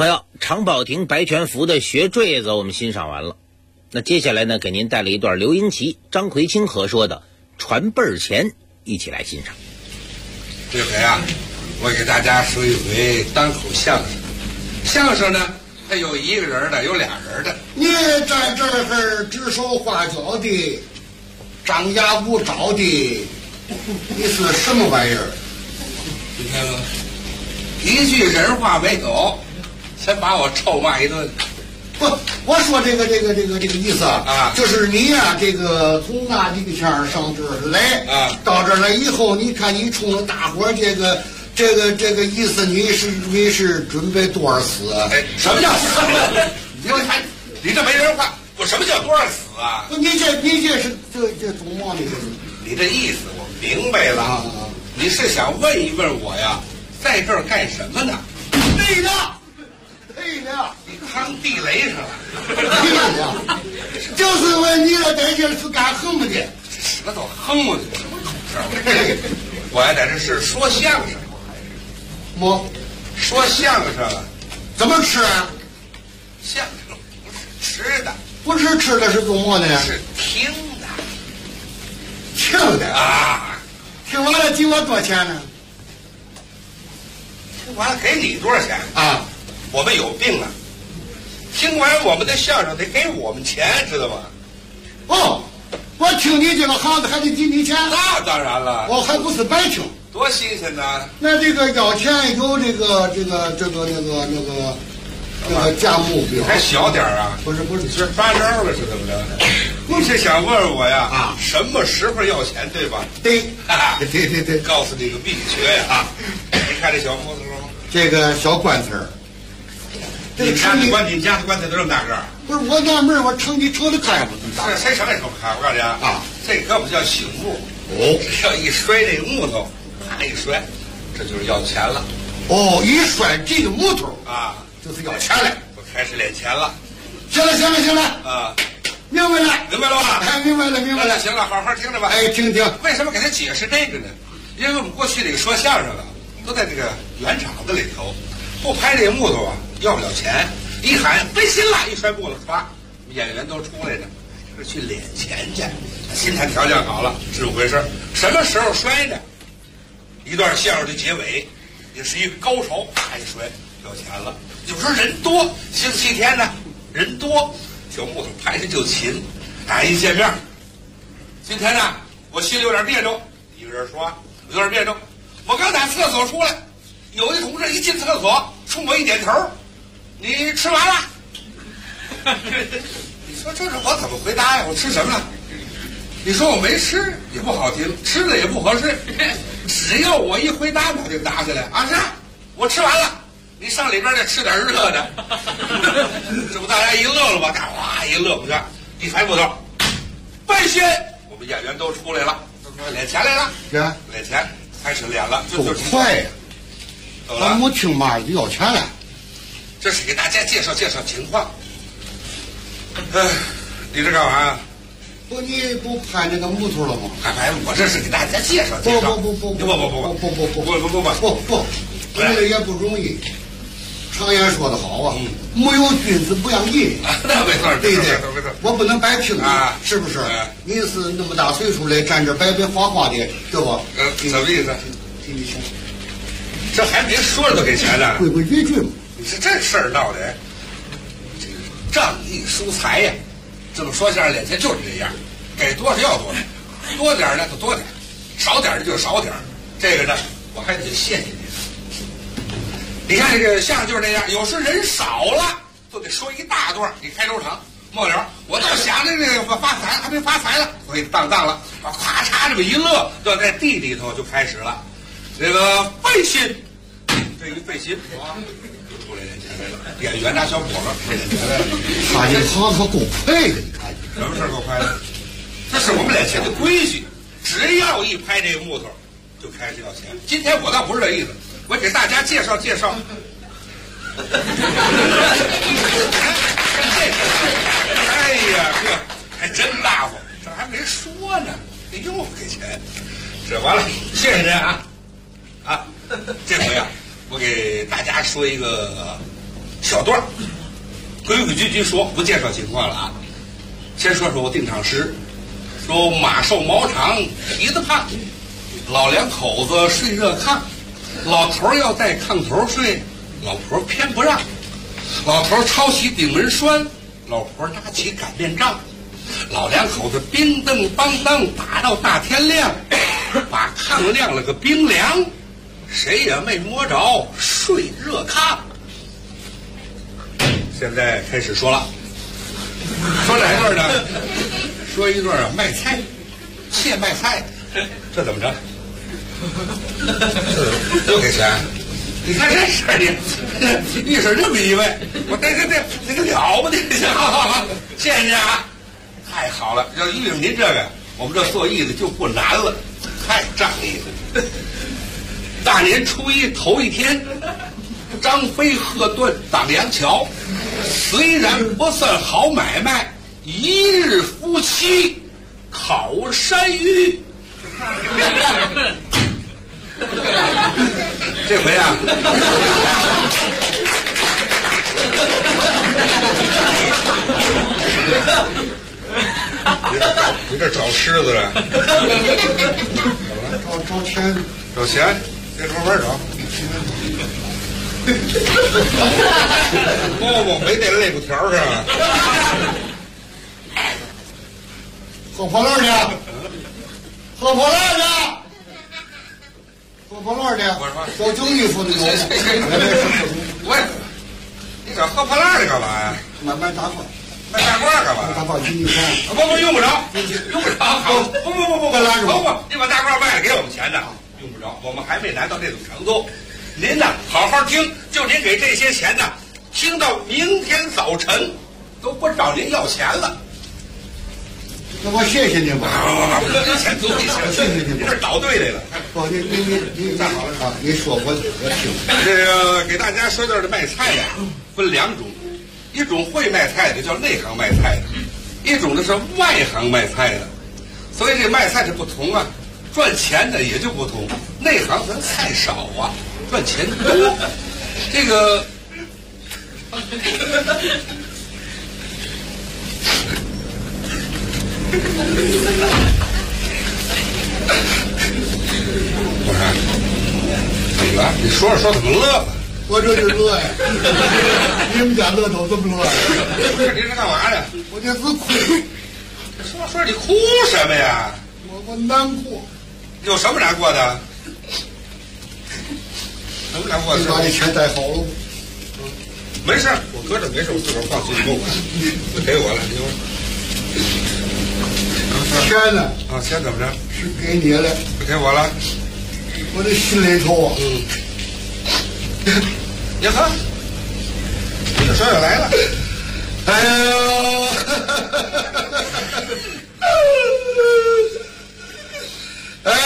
Speaker 7: 常宝霆、白全福的学坠子我们欣赏完了，那接下来呢，给您带来一段刘英奇、张奎清合说的传辈儿钱，一起来欣赏。
Speaker 13: 这回啊，我给大家说一回单口相声。相声呢，它有一个人的，有俩人的。
Speaker 8: 你在这儿指手画脚的，张牙舞爪的，你是什么玩意儿？
Speaker 13: 你看吗？一句人话没有，先把我臭骂一顿。
Speaker 8: 不，我说这个意思啊，就是你呀、这个从那几个腔上这儿来啊，到这儿来以后，你看你冲着大伙儿这个意思，你是准备多少死？
Speaker 13: 哎，什么叫死？你这没人话，我什么叫多少死啊？
Speaker 8: 你这是这懂吗？
Speaker 13: 你这意思我明白了。啊、你是想问一问我呀，在这儿干什么呢？
Speaker 8: 对了。
Speaker 13: 你趟地雷上了。
Speaker 8: 对了，就是问你了，在这是干什么的？
Speaker 13: 什么都哼我的。我呀，在这是说相声。说相声
Speaker 8: 怎么吃啊？
Speaker 13: 相声不是吃的，
Speaker 8: 不是吃的，是做么的？
Speaker 13: 是听的。
Speaker 8: 听的啊！听完了给我多少钱呢？
Speaker 13: 听完了给你多少钱
Speaker 8: 啊？
Speaker 13: 我们有病啊！听完我们的相声得给我们钱，知道吗？
Speaker 8: 哦，我听你这个行子还得给你钱？
Speaker 13: 那当然了，
Speaker 8: 我还不是白听，
Speaker 13: 多新鲜呐！
Speaker 8: 那这个要钱有这个价目表，
Speaker 13: 还小点啊？
Speaker 8: 不是，
Speaker 13: 是发招了是怎么着？你是想问问我呀？啊，什么时候要钱对吧？
Speaker 8: 对，对，
Speaker 13: 告诉你个秘诀呀！啊，你看这小木头吗？
Speaker 8: 这个小棺材儿。
Speaker 13: 你家的棺材都这么大个儿？
Speaker 8: 不是我纳闷，我城里瞅得开不？
Speaker 13: 是谁城里瞅不开？我告诉你啊，这可不叫醒木哦，只要一摔这个木头，啪一摔，这就是要钱了。
Speaker 8: 哦，一摔这个木头
Speaker 13: 啊，
Speaker 8: 就是要钱了，
Speaker 13: 我开始敛钱了。
Speaker 8: 行了啊，明白了吧？哎，明白了。
Speaker 13: 行了，好好听着吧。
Speaker 8: 哎，听。
Speaker 13: 为什么给他解释这个呢？因为我们过去这个说相声啊，都在这个圆场子里头，不拍这个木头啊。要不了钱，一喊背心了，一摔木头，唰，演员都出来着，是去敛钱去，心态调整好了，是这么回事。什么时候摔呢？一段相声的结尾，也是一个高潮，啪一摔，要钱了。有时候人多，星期天呢，人多，小木头拍着就勤。大家一见面，今天呢，我心里有点别扭，一个人说有点别扭。我刚打厕所出来，有一同志一进厕所，冲我一点头。你吃完了？你说这是我怎么回答呀？我吃什么了？你说我没吃也不好听，吃了也不合适。只要我一回答，我就答下来啊！是，我吃完了。你上里边再吃点热的，这不大家一乐了吧？大哗一乐，我看一抬木头，半仙，我们演员都出来了，都说敛钱来了，敛钱开始敛了，
Speaker 8: 够快呀！咱没听嘛就要钱了。
Speaker 13: 这是给大家介绍情况。你这干嘛呀？
Speaker 8: 不，你不拍那个木头了吗？
Speaker 13: 拍，我这是给大家介绍。不，
Speaker 8: 这个也不容易。常言说得好啊，没有君子不养艺。
Speaker 13: 那没错，
Speaker 8: 对，我不能白听啊，是不是？你是那么大岁数来站这白花的，对吧？
Speaker 13: 什么意思？
Speaker 8: 给你钱。
Speaker 13: 这还没说着都给钱呢？
Speaker 8: 规规矩矩嘛。
Speaker 13: 你是这事儿闹的，这个仗义疏财呀。这么说相声敛钱就是这样，给多少要多少，多点呢就多点，少点的就少点。这个呢，我还得谢谢你。你看这个相声就是这样，有时人少了，都得说一大段。你开州场末了，我倒想着这个发财，还没发财了，所以当了，咔嚓这么一乐，就在地里头就开始了。这个费心，这一费心啊。出来敛钱来了，演员拿小火了，敛钱来了。
Speaker 8: 他这行可够快的，你看
Speaker 13: 什么事够快的？这是我们敛钱的规矩，只要一拍这个木头，就开始要钱。今天我倒不是这意思，我给大家介绍。哎呀，这还真大方，这还没说呢，又不给钱，这完了，谢谢您啊！这回啊。我给大家说一个小段，规规矩矩说，不介绍情况了啊。先说说我定场诗，说马瘦毛长蹄子胖，老两口子睡热炕，老头要在炕头睡，老婆偏不让。老头抄起顶门栓，老婆拿起擀面杖，老两口子冰灯梆当打到大天亮，把炕晾了个冰凉，谁也没摸着睡热炕。现在开始说了，说哪一段呢？说一段啊，卖菜，切卖菜，这怎么着？不给钱？你看这事儿呢，遇上这么一位，我这了不得！谢谢您啊，太好了！要遇上您这个，我们这做艺的就不难了，太仗义了。大年初一头一天，张飞喝顿挡梁桥，虽然不算好买卖，一日夫妻烤山芋。这回啊，你这找狮子了？
Speaker 9: 找钱，
Speaker 13: 找钱，别慢慢找。不，没这肋骨条上啊。
Speaker 9: 喝破烂去，喝破烂去。喝破烂的，小旧衣服的有。
Speaker 13: 喂，你找喝破烂的干嘛呀？
Speaker 9: 买大褂，
Speaker 13: 买大褂干嘛？
Speaker 9: 大褂给你钱。
Speaker 13: 不，用不着，用不着。好，不，你把大褂卖了给我们钱呢？用不着，我们还没难到这种程度。您呢，好好听，就您给这些钱呢，听到明天早晨都不找您要钱了。
Speaker 9: 那我谢谢您吧。
Speaker 13: 这钱足够谢谢您。你这倒对来了。
Speaker 9: 不，你站好了啊！你说我听。
Speaker 13: 这个给大家说段的卖菜呀，分两种，一种会卖菜的叫内行卖菜的，一种呢是外行卖菜的。所以这卖菜的不同啊，赚钱的也就不同。内行咱菜少啊，赚钱多。这个。我说，怎么了？你说怎么乐？
Speaker 9: 我这就乐呀！你们家乐头怎么乐呀？
Speaker 13: 你是干嘛呢？
Speaker 9: 我这是哭。
Speaker 13: 说你哭什么呀？
Speaker 9: 我难过。
Speaker 13: 有什么难过的？什么难过的？
Speaker 9: 你把这钱带好了。
Speaker 13: 没事，我搁这没事，我自个儿放心，你不管，给我了，
Speaker 9: 钱呢？
Speaker 13: 啊，钱怎么着？
Speaker 9: 是给你了，
Speaker 13: 给我了。
Speaker 9: 我这心里头啊，
Speaker 13: 你看，你这说又来了。
Speaker 9: 哎呀，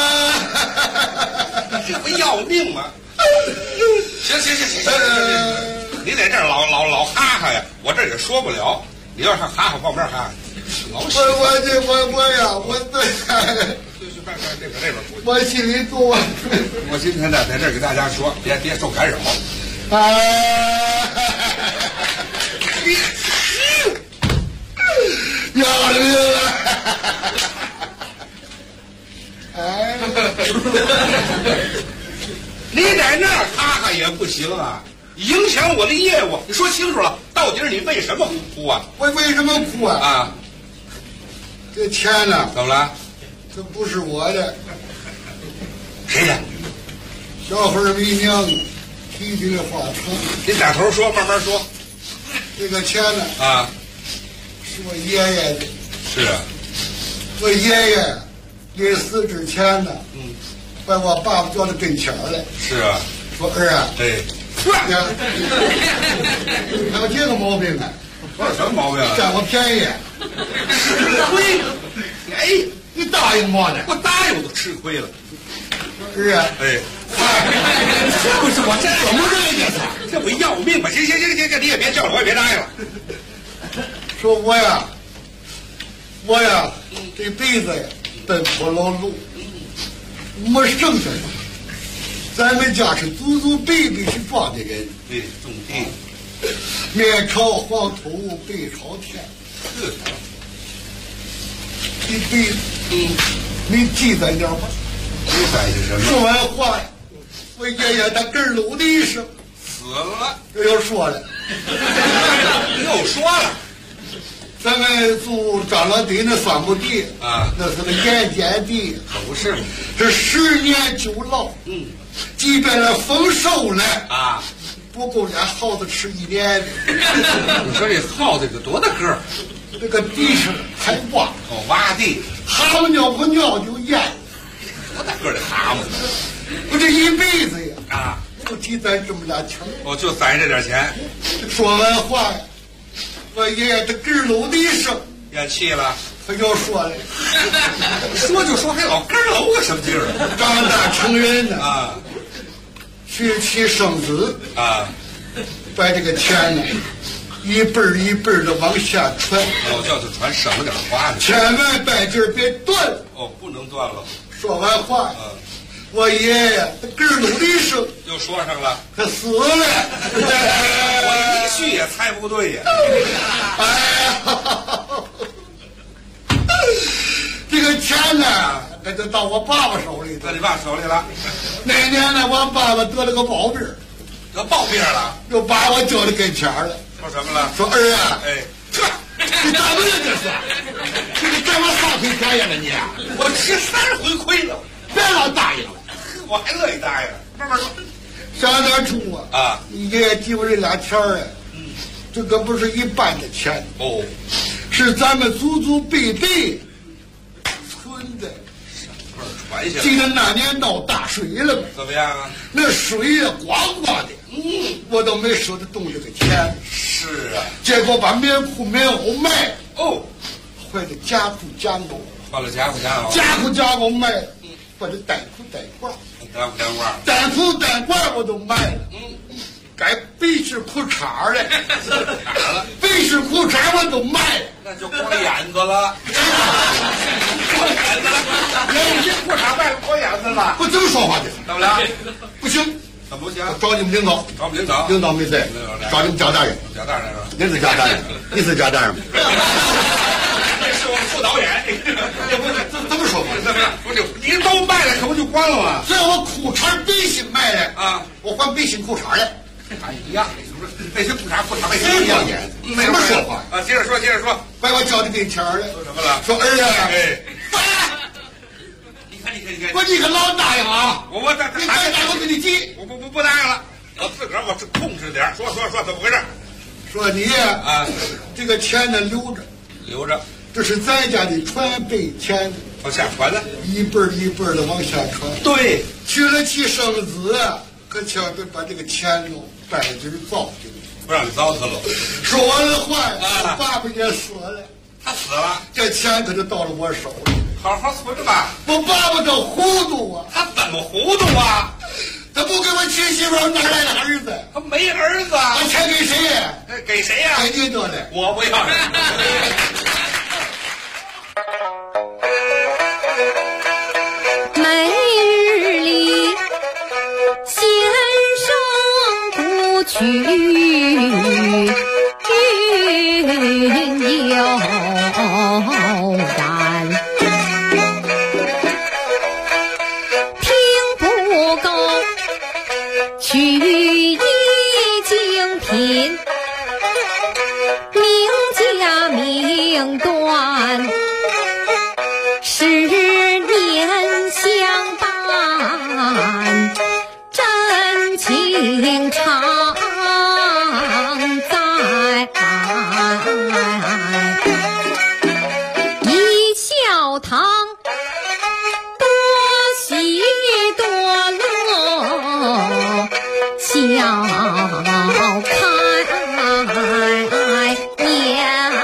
Speaker 13: 这不要命吗？行，你在这儿老哈哈呀，我这也说不了。你要是哈哈旁边哈，老死。
Speaker 9: 我
Speaker 13: 这边
Speaker 9: 我心里多。
Speaker 13: 我今天呢，在这儿给大家说，别受干扰。
Speaker 9: 要命了！哎，
Speaker 13: 你在那儿哈哈也不行啊，影响我的业务。你说清楚了，到底是你为什么哭啊？
Speaker 9: 我为什么哭啊？
Speaker 13: 啊，
Speaker 9: 这钱呢？
Speaker 13: 怎么了？
Speaker 9: 这不是我的。
Speaker 13: 谁的？
Speaker 9: 小孩儿姨娘提起了话茬。
Speaker 13: 你打头说，慢慢说。
Speaker 9: 这个钱呢？
Speaker 13: 啊，
Speaker 9: 是我爷爷的。
Speaker 13: 是啊。
Speaker 9: 我爷爷临死之前呢，把我爸爸叫到跟前来。
Speaker 13: 是啊。
Speaker 9: 说儿啊，
Speaker 13: 对。
Speaker 9: 还有这个毛病啊？
Speaker 13: 我有什么毛病啊？
Speaker 9: 占我便宜。
Speaker 13: 吃亏。哎，
Speaker 9: 你答应我呢？
Speaker 13: 我答应我都吃亏了。
Speaker 9: 儿啊，
Speaker 13: 哎，
Speaker 9: 这不是我这怎么这意思？
Speaker 13: 这不要命吗？行，你也别叫了，我也别答应了。
Speaker 9: 说我呀，这辈子呀奔波劳碌，没剩下什么。咱们家是祖祖辈辈是庄稼人，
Speaker 13: 对，种地。
Speaker 9: 面朝黄土背朝天。一辈子，你记载点吧。
Speaker 13: 记载是什么？
Speaker 9: 说完话呀，我爷爷他咯噜的一声
Speaker 13: 死了。
Speaker 9: 又说了，
Speaker 13: 又说了。
Speaker 9: 咱们住张老底那酸卜地
Speaker 13: 啊，
Speaker 9: 那是个盐碱地，
Speaker 13: 不是吗？
Speaker 9: 这10年9老，即便那丰收了
Speaker 13: 啊，
Speaker 9: 不够俩耗子吃1年的。
Speaker 13: 你说这耗子有多大个儿？
Speaker 9: 这个地上还挖，
Speaker 13: 挖地，
Speaker 9: 蛤蟆尿不尿就淹了。
Speaker 13: 多大个儿的蛤蟆？
Speaker 9: 我这一辈子呀，
Speaker 13: 啊，
Speaker 9: 就积攒这么俩钱。
Speaker 13: 我就攒这点钱。
Speaker 9: 说完话呀，我爷爷他咯噜的一声，
Speaker 13: 咽气了。
Speaker 9: 他又说了，
Speaker 13: 说就说，还老咯噜个什么劲儿？
Speaker 9: 长大成人呢
Speaker 13: 啊，
Speaker 9: 娶妻生子
Speaker 13: 啊，
Speaker 9: 把这个钱呢一辈儿一辈儿的往下传。
Speaker 13: 老叫他传，省了点花呢。
Speaker 9: 千万半截别断了。
Speaker 13: 哦，不能断了。
Speaker 9: 说完话，我爷爷他咯噜的一声，
Speaker 13: 又说上了，
Speaker 9: 他死了。
Speaker 13: 我一句也猜不对呀。
Speaker 9: 哎呀，这个钱呢，那就到我爸爸手里。
Speaker 13: 到你爸手里了。
Speaker 9: 那年呢，我爸爸得了个暴病，
Speaker 13: 得暴病了，
Speaker 9: 又把我叫到跟前了。
Speaker 13: 说什么了？
Speaker 9: 说儿啊，
Speaker 13: 哎，
Speaker 9: 你咋不了这是？你干我3回答应了你？
Speaker 13: 我吃3回亏了，
Speaker 9: 别老答应了，
Speaker 13: 我还乐意答应。慢慢说。
Speaker 9: 想当初
Speaker 13: 啊，
Speaker 9: 你爷爷记我这俩钱儿，这可不是一般的钱
Speaker 13: 哦，
Speaker 9: 是咱们祖祖辈辈存的。
Speaker 13: 传下来。
Speaker 9: 记得那年闹大水了吗？
Speaker 13: 怎么样啊？
Speaker 9: 那水呀，咣咣的，我都没舍得动这个钱。
Speaker 13: 是啊，
Speaker 9: 结果把棉裤棉袄卖了，
Speaker 13: 哦，
Speaker 9: 换了家裤家袄，
Speaker 13: 换了家裤家袄，
Speaker 9: 家裤家袄卖了，换了单裤单褂，单裤单褂我都卖了，改背心裤衩了，背心裤衩我都卖了，
Speaker 13: 那就光眼子了，光眼子了，连这裤衩卖了光眼子了，
Speaker 9: 我怎么说话的？
Speaker 13: 怎么了？
Speaker 9: 不行。
Speaker 13: 怎么不行？
Speaker 9: 找你们领导，
Speaker 13: 找我们领导，
Speaker 9: 领导没在，找你们贾大人，
Speaker 13: 贾大人是吧？
Speaker 9: 您是贾大人，你是贾大人吗？
Speaker 13: 这是我们副导演，
Speaker 9: 怎么说话？
Speaker 13: 怎么了？不就你都卖了，可不就光了吗？
Speaker 9: 这我裤衩背心卖了
Speaker 13: 啊，
Speaker 9: 我换背心裤衩了，
Speaker 13: 还一样，背心裤衩背心
Speaker 9: 一样。怎么说话
Speaker 13: 啊？接着说，接着说，
Speaker 9: 把我叫到跟前了。
Speaker 13: 说什么了？
Speaker 9: 说儿啊，
Speaker 13: 哎。
Speaker 9: 你可老答应啊！
Speaker 13: 我
Speaker 9: 你再答我跟你急。
Speaker 13: 我不答应了，我自个儿我控制点。说怎么回事？
Speaker 9: 说你呀
Speaker 13: 啊，
Speaker 9: 这个钱呢留着，这是咱家的传辈钱，
Speaker 13: 往下传的，
Speaker 9: 一辈一辈的往下传。
Speaker 13: 对，
Speaker 9: 娶了妻生子，可千万别把这个钱喽带劲糟践，
Speaker 13: 不让你糟蹋了。
Speaker 9: 说完了话呀，爸爸也死了，
Speaker 13: 他死了，
Speaker 9: 这钱可就到了我手里。
Speaker 13: 好好存着吧。
Speaker 9: 我爸爸都糊涂啊！
Speaker 13: 他怎么糊涂啊？
Speaker 9: 他不给我娶媳妇，哪来的儿子？
Speaker 13: 他没儿子。
Speaker 9: 把钱给谁呀？
Speaker 13: 给谁呀？
Speaker 9: 给你得了。
Speaker 13: 我不要。
Speaker 3: 每日里先生不去云游然，听不够取一精品，名家名断10年相伴，真情常在。一笑堂多喜多乐，笑开颜。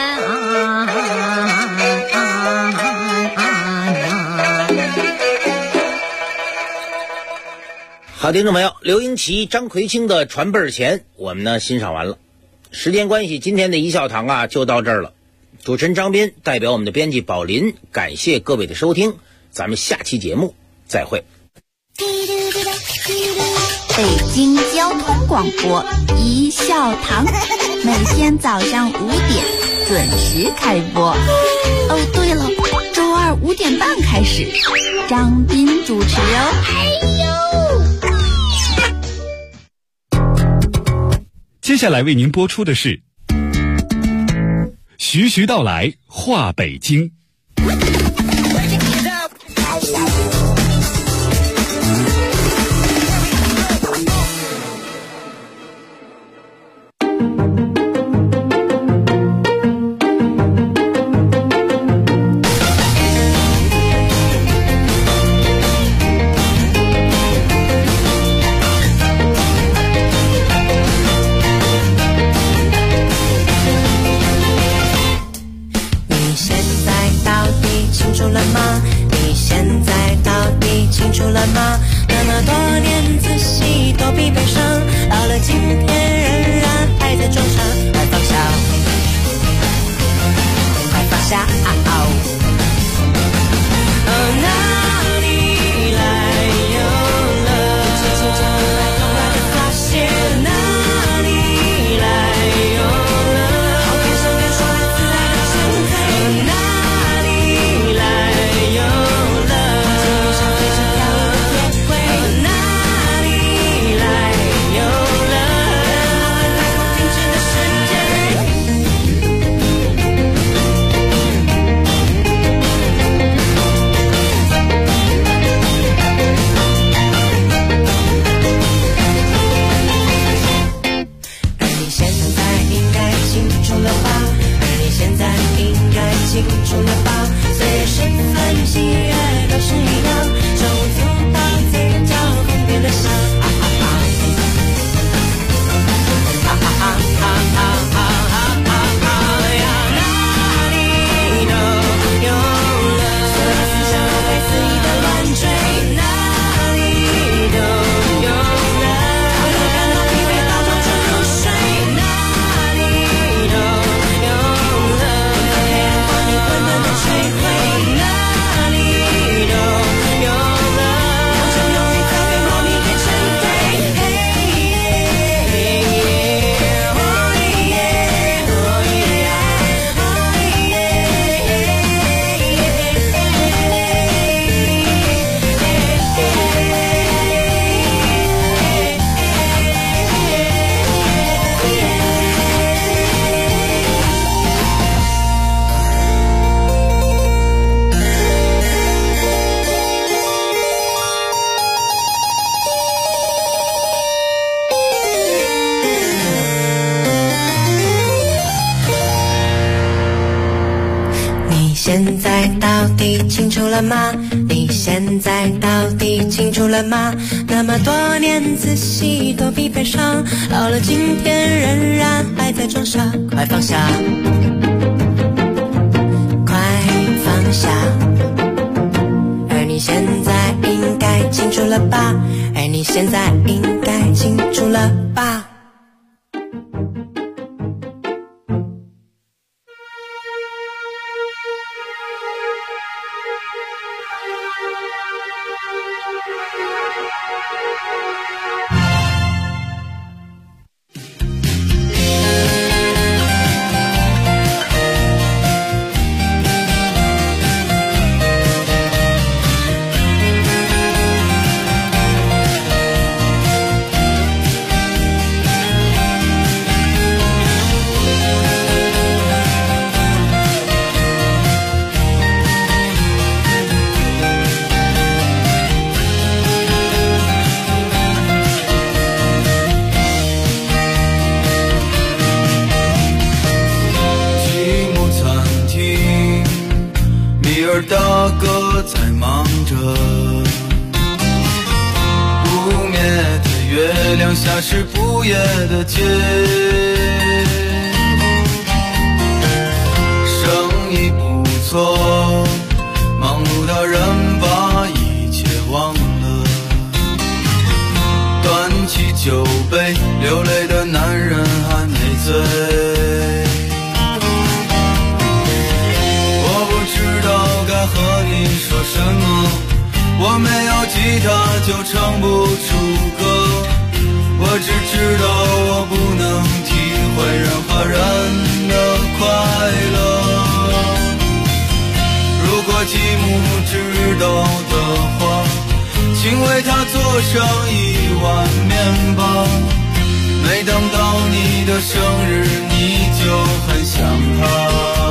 Speaker 7: 好，听众朋友，刘英奇、张奎清的传辈儿钱，我们呢欣赏完了。时间关系，今天的一笑堂啊就到这儿了。主持人张斌代表我们的编辑宝林，感谢各位的收听，咱们下期节目再会。
Speaker 3: 北京交通广播一笑堂，每天早上5点准时开播。哦，对了，周二5点半开始，张斌主持哦。
Speaker 14: 接下来为您播出的是徐徐道来话北京。
Speaker 15: 现在到底清楚了吗？你现在到底清楚了吗？那么多年仔细躲避悲伤，到了今天仍然还在装傻，快放下，快放下。而你现在应该清楚了吧？而你现在应该清楚了吧？
Speaker 5: 大哥在忙着，不灭的月亮下是不夜的街，生意不错，忙碌的人把一切忘了，端起酒杯，流泪的男人还没醉。和你说什么？我没有吉他就唱不出歌， 我只知道我不能体会任何人的快乐。如果继母知道的话，请为他做上1碗面包。每当到你的生日，你就很想他。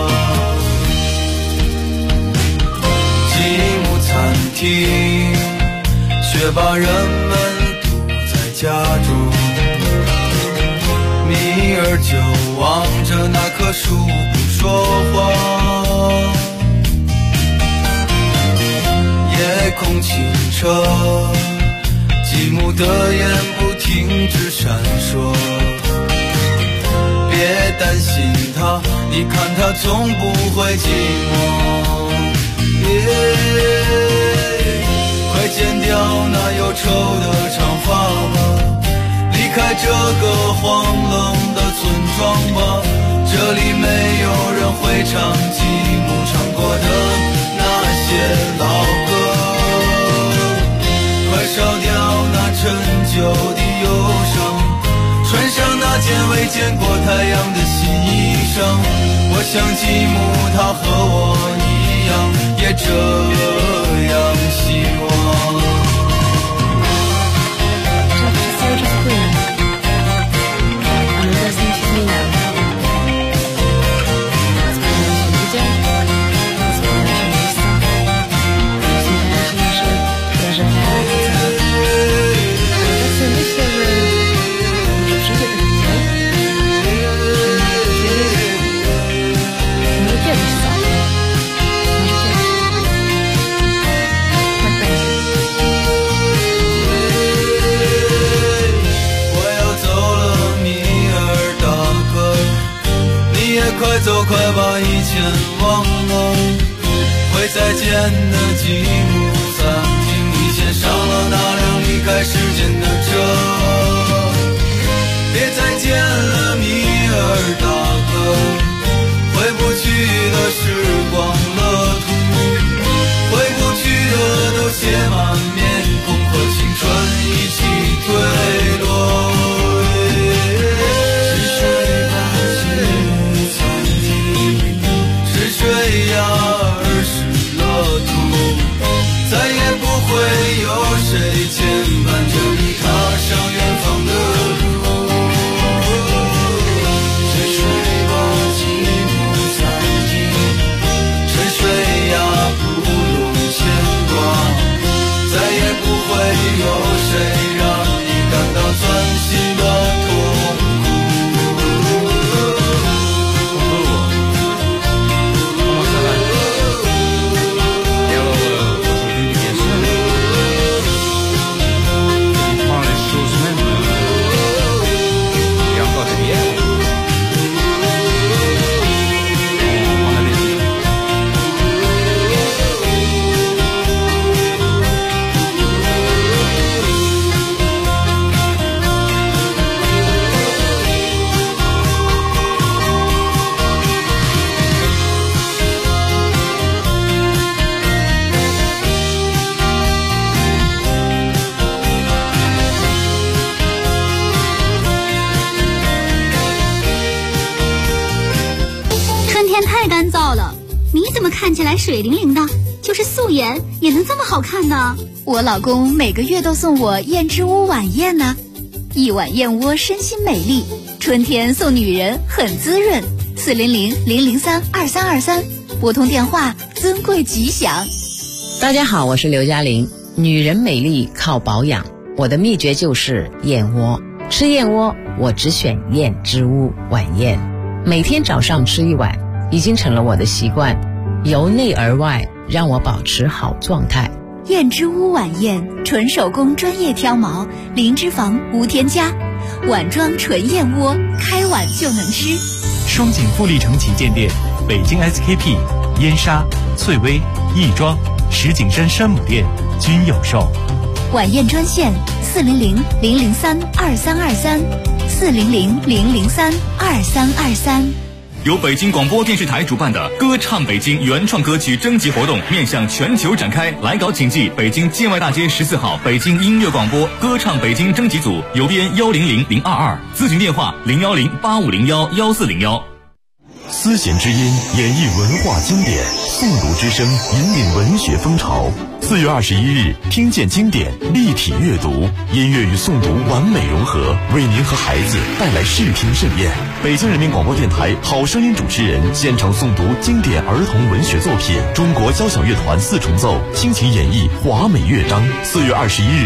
Speaker 5: 继母餐厅，却把人们堵在家中。米儿就望着那棵树不说话。夜空清澈，继母的眼不停止闪烁。别担心他，你看他从不会寂寞。快剪掉那忧愁的长发吧，离开这个荒冷的村庄吧。这里没有人会唱继母唱过的那些老歌。快烧掉那陈旧的忧伤，穿上那件未见过太阳的新衣裳。我想继母她和我一样，也这样希望。快走快把以前忘了，会再见的继母餐厅，你先上了那辆离开时间的车。别再见了米尔大哥，回不去的时光乐土，回不去的都写满面孔，和青春一起坠落。水呀，儿时乐土，再也不会有谁牵绊着你踏上远方的路。沉睡吧，继母餐厅，沉睡呀，不用牵挂，再也不会有谁让你感到钻心的痛苦。
Speaker 16: 看起来水灵灵的，就是素颜也能这么好看呢。
Speaker 3: 我老公每个月都送我燕之屋晚宴呢，1碗燕窝身心美丽，春天送女人很滋润。400-003-2323，拨通电话，尊贵吉祥。
Speaker 17: 大家好，我是刘嘉玲。女人美丽靠保养，我的秘诀就是燕窝。吃燕窝，我只选燕之屋晚宴，每天早上吃1碗，已经成了我的习惯。由内而外让我保持好状态。
Speaker 3: 燕之屋晚宴，纯手工专业挑毛，零脂肪无添加，碗装纯燕窝，开碗就能吃。
Speaker 18: 双井富力城旗舰店、北京 SKP、燕莎、翠微、亦庄、石景山山姆店均有售。
Speaker 3: 晚宴专线400-003-2323，400-003-2323。
Speaker 19: 由北京广播电视台主办的歌唱北京原创歌曲征集活动面向全球展开，来稿请寄北京建外大街14号北京音乐广播歌唱北京征集组，邮编100022，咨询电话01085011401。
Speaker 20: 丝弦之音演绎文化经典，诵读之声引领文学风潮。4月21日，听见经典，立体阅读，音乐与诵读完美融合，为您和孩子带来视听盛宴。北京人民广播电台好声音主持人现场诵读经典儿童文学作品，中国交响乐团4重奏倾情演绎华美乐章。4月21日。